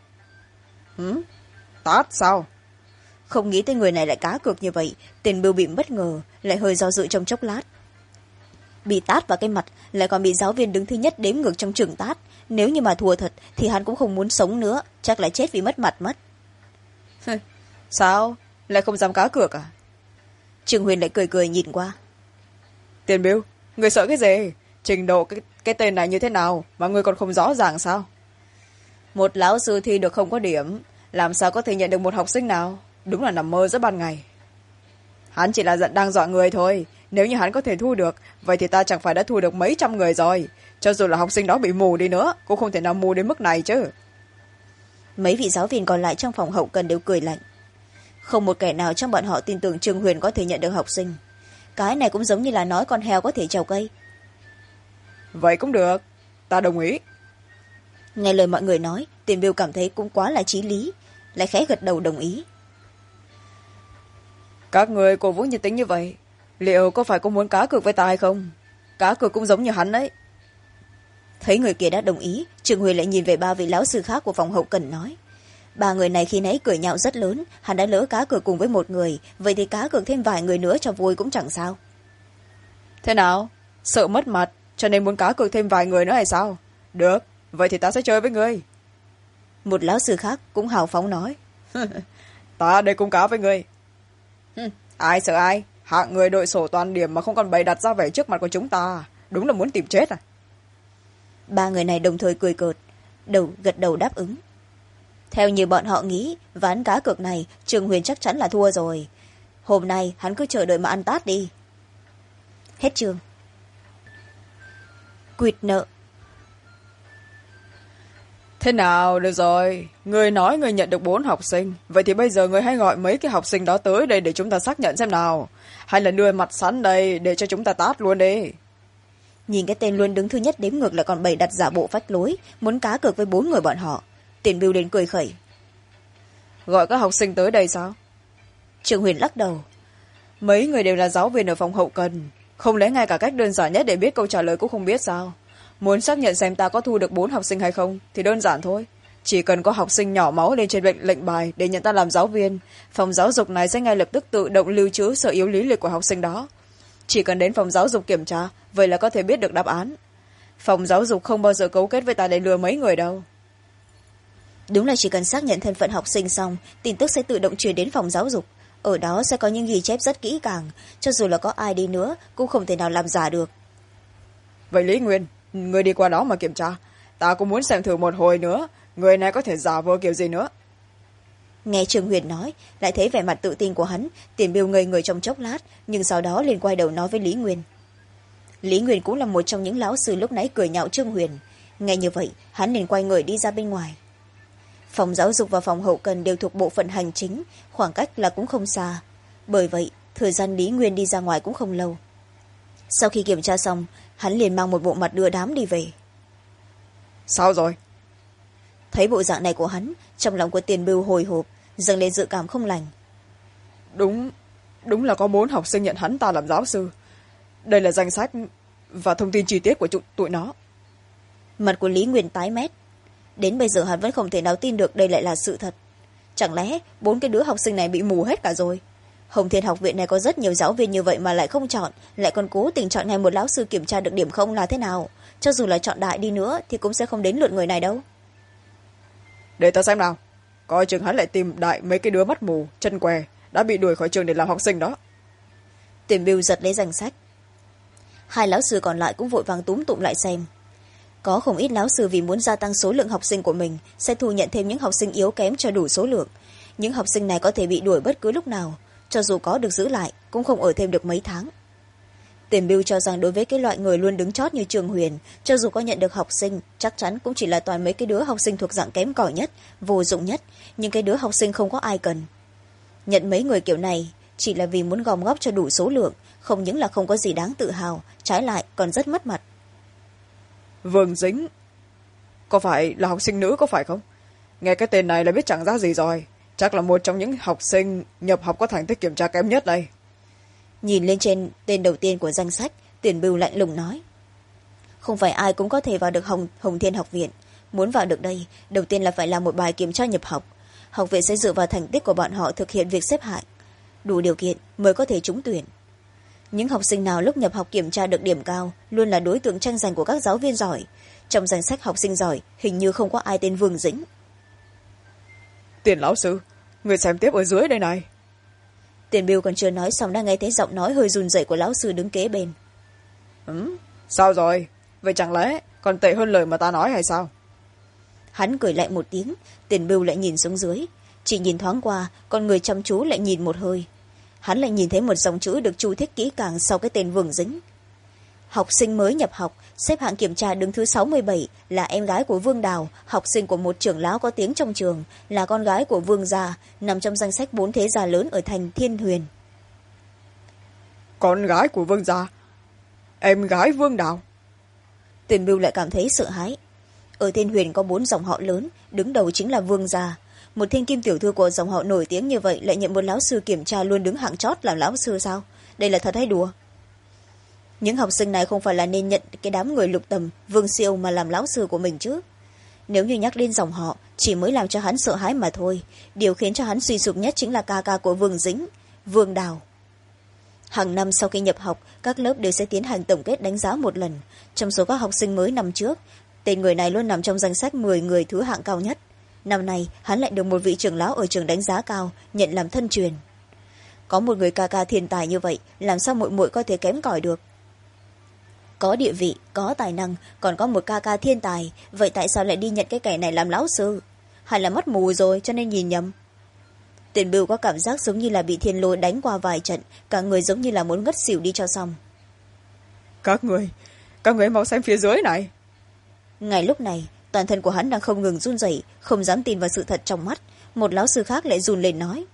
Speaker 2: Tát sao?
Speaker 1: Không nghĩ tới người này lại cá cược như vậy, Tiền Bưu bị bất ngờ, lại hơi do dự trong chốc lát. Bị tát vào cái mặt, lại còn bị giáo viên đứng thứ nhất đếm ngược trong trường tát. Nếu như mà thua thật thì hắn cũng không muốn sống nữa, chắc lại chết vì mất mặt mất.
Speaker 2: Sao? Lại không dám cá cược à?
Speaker 1: Trương Huyền lại cười cười nhìn qua.
Speaker 2: Tiền Bưu, người sợ cái gì? Trình độ cái tên này như thế nào mà người còn không rõ ràng sao? Một lão sư thi được không có điểm, làm sao có thể nhận được một học sinh nào? Đúng là nằm mơ giữa ban ngày. Hắn chỉ là đang dọa người thôi, nếu như hắn có thể thu được, vậy thì ta chẳng phải đã thu được mấy trăm người rồi. Cho dù là học sinh đó bị mù đi nữa, cũng không thể nào mù đến mức này chứ.
Speaker 1: Mấy vị giáo viên còn lại trong phòng hậu cần đều cười lạnh. Không một kẻ nào trong bọn họ tin tưởng Trương Huyền có thể nhận được học sinh. Cái này cũng giống như là nói con heo có thể trèo cây.
Speaker 2: Vậy cũng được, ta đồng ý.
Speaker 1: Nghe lời mọi người nói, Tiền Bưu cảm thấy cũng quá là chí lý, lại khẽ gật đầu đồng ý.
Speaker 2: Các người cổ vũ nhiệt tính như vậy, liệu có phải cũng muốn cá cược với ta hay không? Cá cược cũng giống như hắn đấy.
Speaker 1: Thấy người kia đã đồng ý, Trương Huyền lại nhìn về 3 vị lão sư khác của phòng hậu cần nói. 3 người này khi nãy cười nhạo rất lớn, hắn đã lỡ cá cược cùng với một người, vậy thì cá cược thêm vài người nữa cho vui cũng chẳng sao.
Speaker 2: Thế nào? Sợ mất mặt cho nên muốn cá cược thêm vài người nữa hay sao? Được, vậy thì ta sẽ chơi với ngươi.
Speaker 1: Một lão sư khác cũng hào phóng nói.
Speaker 2: Ta đây cũng cá với ngươi. Ai sợ ai? Hạng người đội sổ toàn điểm mà không còn bày đặt ra vẻ trước mặt của chúng ta, đúng là muốn tìm chết à?
Speaker 1: 3 người này đồng thời cười cợt, gật đầu đáp ứng. Theo như bọn họ nghĩ, ván cá cược này Trương Huyền chắc chắn là thua rồi. Hôm nay hắn cứ chờ đợi mà ăn tát đi. Hết chương. Quỵt nợ.
Speaker 2: Thế nào, được rồi. Người nói người nhận được 4 học sinh, vậy thì bây giờ người hãy gọi mấy cái học sinh đó tới đây để chúng ta xác nhận xem nào. Hay là đưa mặt sẵn đây để cho chúng ta tát luôn đi.
Speaker 1: Nhìn cái tên luôn đứng thứ nhất đếm ngược lại còn bày đặt giả bộ phách lối, muốn cá cược với 4 người bọn họ. Tiền Bưu đến cười khẩy.
Speaker 2: Gọi các học sinh tới đây sao?
Speaker 1: Trương Huyền lắc đầu.
Speaker 2: Mấy người đều là giáo viên ở phòng hậu cần, không lẽ ngay cả cách đơn giản nhất để biết câu trả lời cũng không biết sao? Muốn xác nhận xem ta có thu được 4 học sinh hay không thì đơn giản thôi, chỉ cần có học sinh nhỏ máu lên trên lệnh bài để nhận ta làm giáo viên, phòng giáo dục này sẽ ngay lập tức tự động lưu trữ sở yếu lý lịch của học sinh đó. Chỉ cần đến phòng giáo dục kiểm tra, vậy là có thể biết được đáp án. Phòng giáo dục không bao giờ cấu kết với ta để lừa mấy người đâu.
Speaker 1: Đúng là chỉ cần xác nhận thân phận học sinh xong, tin tức sẽ tự động truyền đến phòng giáo dục, ở đó sẽ có những ghi chép rất kỹ càng, cho dù là có ai đi nữa cũng không thể nào làm giả được.
Speaker 2: Vậy Lý Nguyên, người đi qua đó mà kiểm tra, ta cũng muốn xem thử một hồi nữa người này có thể giả vờ kiểu gì nữa.
Speaker 1: Nghe Trương Huyền nói, lại thấy vẻ mặt tự tin của hắn, Tiền Bưu ngây người trong chốc lát, nhưng sau đó liền quay đầu nói với Lý Nguyên. Lý Nguyên cũng là một trong những lão sư lúc nãy cười nhạo Trương Huyền, nghe như vậy hắn liền quay người đi ra bên ngoài. Phòng giáo dục và phòng hậu cần đều thuộc bộ phận hành chính, khoảng cách là cũng không xa, bởi vậy thời gian Lý Nguyên đi ra ngoài cũng không lâu. Sau khi kiểm tra xong, hắn liền mang một bộ mặt đưa đám đi về.
Speaker 2: Sao rồi?
Speaker 1: Thấy bộ dạng này của hắn, trong lòng của Tiền Bưu hồi hộp, dâng lên dự cảm không lành.
Speaker 2: Đúng là có 4 học sinh nhận hắn ta làm giáo sư. đây là danh sách và thông tin chi tiết của tụi nó.
Speaker 1: Mặt của Lý Nguyên tái mét. Đến bây giờ hắn vẫn không thể nào tin được đây lại là sự thật. Chẳng lẽ 4 cái đứa học sinh này bị mù hết cả rồi? Hồng Thiên học viện này có rất nhiều giáo viên như vậy mà lại không chọn, lại còn cố tình chọn ngay một lão sư kiểm tra được điểm không là thế nào? Cho dù là chọn đại đi nữa thì cũng sẽ không đến lượt người này đâu.
Speaker 2: Để ta xem nào, coi chừng hắn lại tìm đại mấy cái đứa mắt mù chân què đã bị đuổi khỏi trường để làm học sinh đó.
Speaker 1: Tuyển Bill giật lấy danh sách. Hai lão sư còn lại cũng vội vàng túm tụm lại xem. Có không ít lão sư vì muốn gia tăng số lượng học sinh của mình sẽ thu nhận thêm những học sinh yếu kém cho đủ số lượng. Những học sinh này có thể bị đuổi bất cứ lúc nào, cho dù có được giữ lại cũng không ở thêm được mấy tháng. Tuyển Bill cho rằng đối với cái loại người luôn đứng chót như Trường Huyền, cho dù có nhận được học sinh chắc chắn cũng chỉ là toàn mấy cái đứa học sinh thuộc dạng kém cỏi nhất, vô dụng nhất, nhưng cái đứa học sinh không có ai cần. Nhận mấy người kiểu này chỉ là vì muốn gom góp cho đủ số lượng, không những là không có gì đáng tự hào, trái lại còn rất mất mặt.
Speaker 2: Vương Dính có phải là học sinh nữ có phải không? Nghe cái tên này là biết chẳng ra gì rồi, chắc là một trong những học sinh nhập học có thành tích kiểm tra kém nhất đây.
Speaker 1: Nhìn lên trên tên đầu tiên của danh sách, Tuyển Bưu lạnh lùng nói. Không phải ai cũng có thể vào được Hồng Thiên học viện. Muốn vào được đây, đầu tiên là phải làm một bài kiểm tra nhập học. Học viện sẽ dựa vào thành tích của bọn họ thực hiện việc xếp hạng. Đủ điều kiện mới có thể trúng tuyển. Những học sinh nào lúc nhập học kiểm tra được điểm cao luôn là đối tượng tranh giành của các giáo viên giỏi. Trong danh sách học sinh giỏi hình như không có ai tên Vương Dĩnh.
Speaker 2: Tiền lão sư, người xem tiếp ở dưới đây này.
Speaker 1: Tiền Bill còn chưa nói xong đã nghe thấy giọng nói hơi run rẩy của lão sư đứng kế bên.
Speaker 2: Sao rồi, vậy chẳng lẽ còn tệ hơn lời mà ta nói hay sao?
Speaker 1: Hắn cười lại một tiếng. Tiền Bill lại nhìn xuống dưới, chỉ nhìn thoáng qua, con người chăm chú lại nhìn một hơi. Hắn lại nhìn thấy một dòng chữ được chu thích kỹ càng sau cái tên Vương Dĩnh. Học sinh mới nhập học, xếp hạng kiểm tra đứng thứ 67, là em gái của Vương Đào, học sinh của một trưởng lão có tiếng trong trường, là con gái của Vương gia, nằm trong danh sách 4 thế gia lớn ở thành Thiên Huyền.
Speaker 2: Con gái của Vương gia? Em gái Vương Đào?
Speaker 1: Tuyển Bưu lại cảm thấy sợ hãi. Ở Thiên Huyền có 4 dòng họ lớn, đứng đầu chính là Vương gia. Một thiên kim tiểu thư của dòng họ nổi tiếng như vậy lại nhận một lão sư kiểm tra luôn đứng hạng chót làm lão sư sao? Đây là thật hay đùa? Những học sinh này không phải là nên nhận cái đám người Lục Tầm, Vương Siêu mà làm lão sư của mình chứ. Nếu như nhắc đến dòng họ chỉ mới làm cho hắn sợ hãi mà thôi. Điều khiến cho hắn suy sụp nhất chính là ca ca của Vương Dĩnh, Vương Đào. Hàng năm sau khi nhập học, các lớp đều sẽ tiến hành tổng kết đánh giá một lần. Trong số các học sinh mới năm trước, tên người này luôn nằm trong danh sách 10 người thứ hạng cao nhất. Năm nay hắn lại được một vị trưởng lão ở trường đánh giá cao, nhận làm thân truyền. Có một người ca ca thiên tài như vậy, làm sao muội muội có thể kém cỏi được? Có địa vị, có tài năng, còn có một ca ca thiên tài, vậy tại sao lại đi nhận cái kẻ này làm lão sư? Hay là mắt mù rồi cho nên nhìn nhầm? Tiền Bưu có cảm giác giống như là bị thiên lôi đánh qua vài trận, cả người giống như là muốn ngất xỉu đi cho xong.
Speaker 2: Các người mau xem phía dưới này.
Speaker 1: Ngay lúc này, toàn thân của hắn đang không ngừng run rẩy, không dám tin vào sự thật trong mắt. Một lão sư khác lại run lên nói.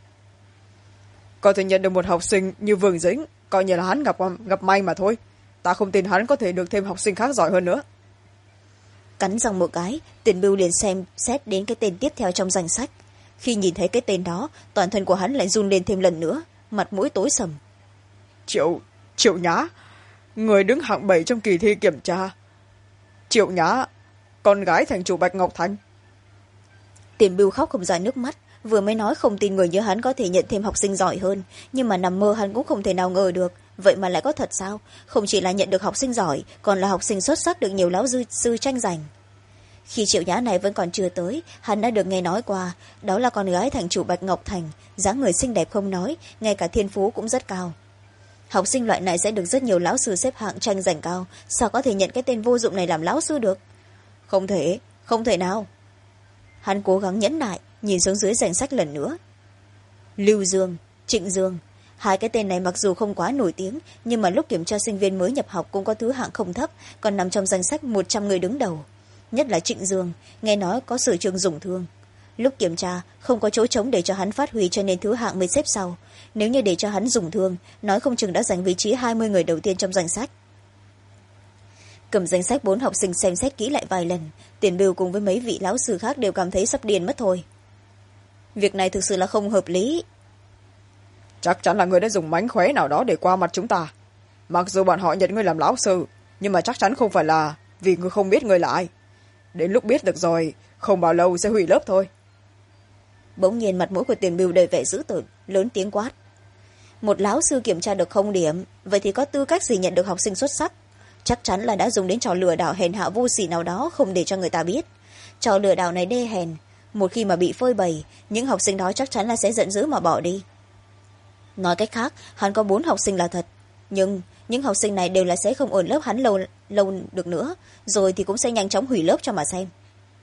Speaker 2: Có thể nhận được một học sinh như Vương Dĩnh, coi như là hắn gặp may mà thôi. Ta không tin hắn có thể được thêm học sinh khác giỏi hơn nữa.
Speaker 1: Cắn răng một cái, Tiền Bưu liền xem xét đến cái tên tiếp theo trong danh sách. Khi nhìn thấy cái tên đó, toàn thân của hắn lại run lên thêm lần nữa, mặt mũi tối sầm.
Speaker 2: Triệu Nhã, người đứng hạng 7 trong kỳ thi kiểm tra. Triệu Nhã, con gái thành chủ Bạch Ngọc Thành.
Speaker 1: Tiền Bưu khóc không ra nước mắt, vừa mới nói không tin người như hắn có thể nhận thêm học sinh giỏi hơn, nhưng mà nằm mơ hắn cũng không thể nào ngờ được, vậy mà lại có thật sao? Không chỉ là nhận được học sinh giỏi, còn là học sinh xuất sắc được nhiều lão sư tranh giành. Khi Triệu Nhã này vẫn còn chưa tới, hắn đã được nghe nói qua, đó là con gái thành chủ Bạch Ngọc Thành, dáng người xinh đẹp không nói, ngay cả thiên phú cũng rất cao. Học sinh loại này sẽ được rất nhiều lão sư xếp hạng tranh giành cao, sao có thể nhận cái tên vô dụng này làm lão sư được? Không thể nào. Hắn cố gắng nhẫn nại, nhìn xuống dưới danh sách lần nữa. Lưu Dương, Trịnh Dương, hai cái tên này mặc dù không quá nổi tiếng, nhưng mà lúc kiểm tra sinh viên mới nhập học cũng có thứ hạng không thấp, còn nằm trong danh sách 100 người đứng đầu. Nhất là Trịnh Dương, nghe nói có sở trường dùng thương. Lúc kiểm tra, không có chỗ trống để cho hắn phát huy cho nên thứ hạng mới xếp sau. Nếu như để cho hắn dùng thương, nói không chừng đã giành vị trí 20 người đầu tiên trong danh sách. Cầm danh sách 4 học sinh xem xét kỹ lại vài lần, Tiền Bưu cùng với mấy vị lão sư khác đều cảm thấy sắp điên mất thôi. Việc này thực sự là không hợp lý.
Speaker 2: Chắc chắn là người đã dùng mánh khóe nào đó để qua mặt chúng ta. mặc dù bọn họ nhận ngươi làm lão sư nhưng mà chắc chắn không phải là vì ngươi không biết ngươi là ai. Đến lúc biết được rồi không bao lâu sẽ hủy lớp thôi.
Speaker 1: Bỗng nhiên mặt mũi của Tiền Bưu đầy vẻ dữ tợn, lớn tiếng quát. Một lão sư kiểm tra được 0 điểm, vậy thì có tư cách gì nhận được học sinh xuất sắc? Chắc chắn là đã dùng đến trò lừa đảo hèn hạ vô sỉ nào đó không để cho người ta biết. Trò lừa đảo này đê hèn, một khi mà bị phơi bày, những học sinh đó chắc chắn là sẽ giận dữ mà bỏ đi. Nói cách khác, hắn có 4 học sinh là thật, nhưng những học sinh này đều là sẽ không ở lớp hắn lâu được nữa, rồi thì cũng sẽ nhanh chóng hủy lớp cho mà xem.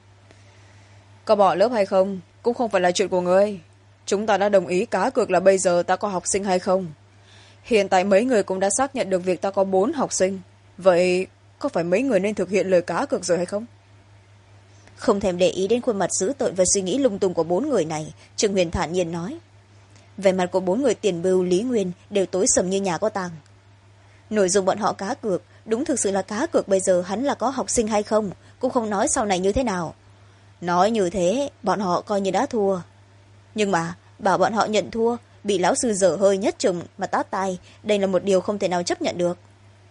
Speaker 2: Có bỏ lớp hay không cũng không phải là chuyện của ngươi. Chúng ta đã đồng ý cá cược là bây giờ ta có học sinh hay không. Hiện tại mấy người cũng đã xác nhận được việc ta có 4 học sinh, vậy có phải mấy người nên thực hiện lời cá cược rồi hay không?
Speaker 1: Không thèm để ý đến khuôn mặt dữ tợn và suy nghĩ lung tung của 4 người này, Trương Huyền thản nhiên nói. Vẻ mặt của 4 người Tiền Bưu, Lý Nguyên đều tối sầm như nhà có tang. Nội dung bọn họ cá cược đúng thực sự là cá cược bây giờ hắn là có học sinh hay không, cũng không nói sau này như thế nào. Nói như thế bọn họ coi như đã thua, nhưng mà bảo bọn họ nhận thua bị lão sư dở hơi nhất trùng mà tát tay, đây là một điều không thể nào chấp nhận được.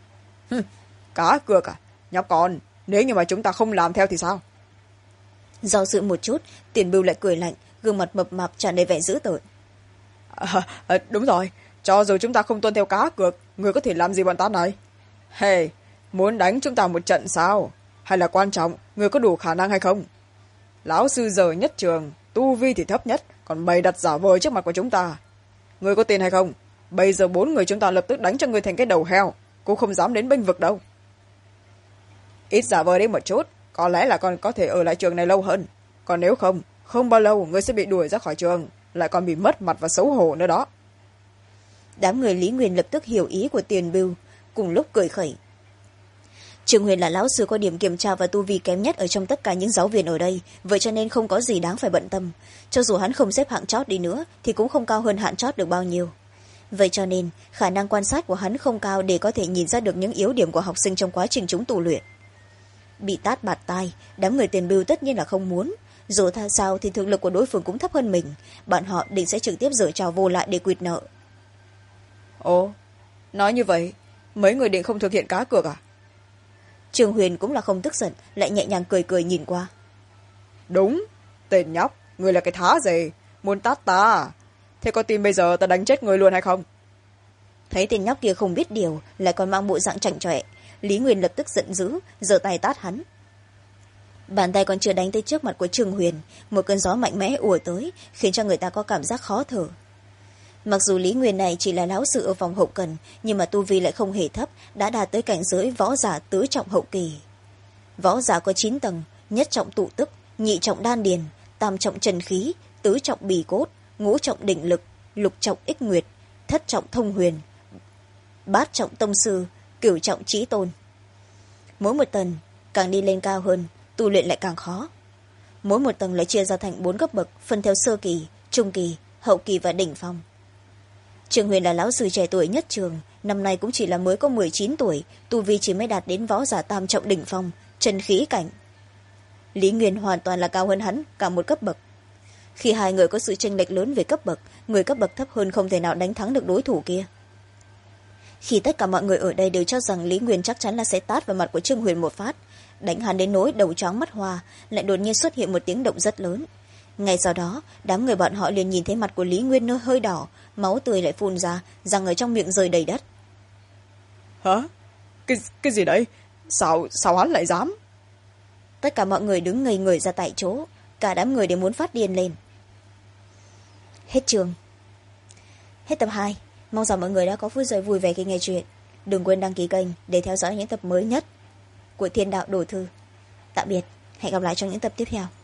Speaker 2: Cá cược à? Nhóc con, nếu như mà chúng ta không làm theo thì sao?
Speaker 1: Do dự một chút, Tiền Bưu lại cười lạnh, gương mặt mập mạp tràn đầy vẻ dữ tợn.
Speaker 2: Đúng rồi, cho dù chúng ta không tuân theo cá cược, người có thể làm gì bọn ta này? Hey, muốn đánh chúng ta một trận sao? Hay là quan trọng người có đủ khả năng hay không? Lão sư giờ nhất trường, tu vi thì thấp nhất, còn bày đặt giả vờ trước mặt của chúng ta. Người có tin hay không? Bây giờ 4 người chúng ta lập tức đánh cho người thành cái đầu heo, cũng không dám đến bênh vực đâu. Ít giả vờ đấy một chút, có lẽ là còn có thể ở lại trường này lâu hơn. Còn nếu không, không bao lâu người sẽ bị đuổi ra khỏi trường, lại còn bị mất mặt và xấu hổ nữa đó.
Speaker 1: Đám người Lý Nguyên lập tức hiểu ý của Tiền Bưu, cùng lúc cười khẩy. Trương Huyền là lão sư có điểm kiểm tra và tu vi kém nhất ở trong tất cả những giáo viên ở đây, vậy cho nên không có gì đáng phải bận tâm. Cho dù hắn không xếp hạng chót đi nữa thì cũng không cao hơn hạn chót được bao nhiêu. Vậy cho nên khả năng quan sát của hắn không cao để có thể nhìn ra được những yếu điểm của học sinh trong quá trình chúng tu luyện. Bị tát bạt tai, đám người Tiền Bưu tất nhiên là không muốn. Dù sao thì thực lực của đối phương cũng thấp hơn mình, bọn họ định sẽ trực tiếp giở trò vô lại để quỵt nợ.
Speaker 2: Ồ, nói như vậy mấy người định không thực hiện cá cược à?
Speaker 1: Trương Huyền cũng là không tức giận, lại nhẹ nhàng cười cười nhìn qua.
Speaker 2: Đúng, tên nhóc, người là cái thá gì, muốn tát ta à? Thế có tin bây giờ ta đánh chết người luôn hay không?
Speaker 1: Thấy tên nhóc kia không biết điều, lại còn mang bộ dạng chảnh chọe, Lý Nguyên lập tức giận dữ, giơ tay tát hắn. Bàn tay còn chưa đánh tới trước mặt của Trương Huyền, một cơn gió mạnh mẽ ùa tới, khiến cho người ta có cảm giác khó thở. Mặc dù Lý Nguyên này chỉ là lão sư ở phòng hậu cần, nhưng mà tu vi lại không hề thấp, đã đạt tới cảnh giới võ giả tứ trọng hậu kỳ. Võ giả có 9 tầng, nhất trọng tụ tức, nhị trọng đan điền, tam trọng chân khí, tứ trọng bì cốt, ngũ trọng đỉnh lực, lục trọng ích nguyệt, thất trọng thông huyền, bát trọng tông sư, cửu trọng chí tôn. Mỗi một tầng càng đi lên cao hơn, tu luyện lại càng khó. Mỗi một tầng lại chia ra thành 4 cấp bậc, phân theo sơ kỳ, trung kỳ, hậu kỳ và đỉnh phong. Trương Huyền là lão sư trẻ tuổi nhất trường, năm nay cũng chỉ là mới có 19 tuổi, tu vi chỉ mới đạt đến võ giả tam trọng đỉnh phong, chân khí cảnh. Lý Nguyên hoàn toàn là cao hơn hắn cả một cấp bậc. Khi hai người có sự chênh lệch lớn về cấp bậc, người cấp bậc thấp hơn không thể nào đánh thắng được đối thủ kia. Khi tất cả mọi người ở đây đều cho rằng Lý Nguyên chắc chắn là sẽ tát vào mặt của Trương Huyền một phát, đánh hắn đến nỗi đầu chóng mắt hoa, lại đột nhiên xuất hiện một tiếng động rất lớn. Ngay sau đó, đám người bọn họ liền nhìn thấy mặt của Lý Nguyên hơi đỏ, máu tươi lại phun ra, răng ở trong miệng rơi đầy đất.
Speaker 2: Hả? Cái gì đấy? Sao hắn lại dám?
Speaker 1: Tất cả mọi người đứng ngây người ra tại chỗ, cả đám người đều muốn phát điên lên. Hết trường. Hết tập 2. Mong rằng mọi người đã có phút giây vui vẻ khi nghe chuyện. Đừng quên đăng ký kênh để theo dõi những tập mới nhất của Thiên Đạo Đồ Thư. Tạm biệt, hẹn gặp lại trong những tập tiếp theo.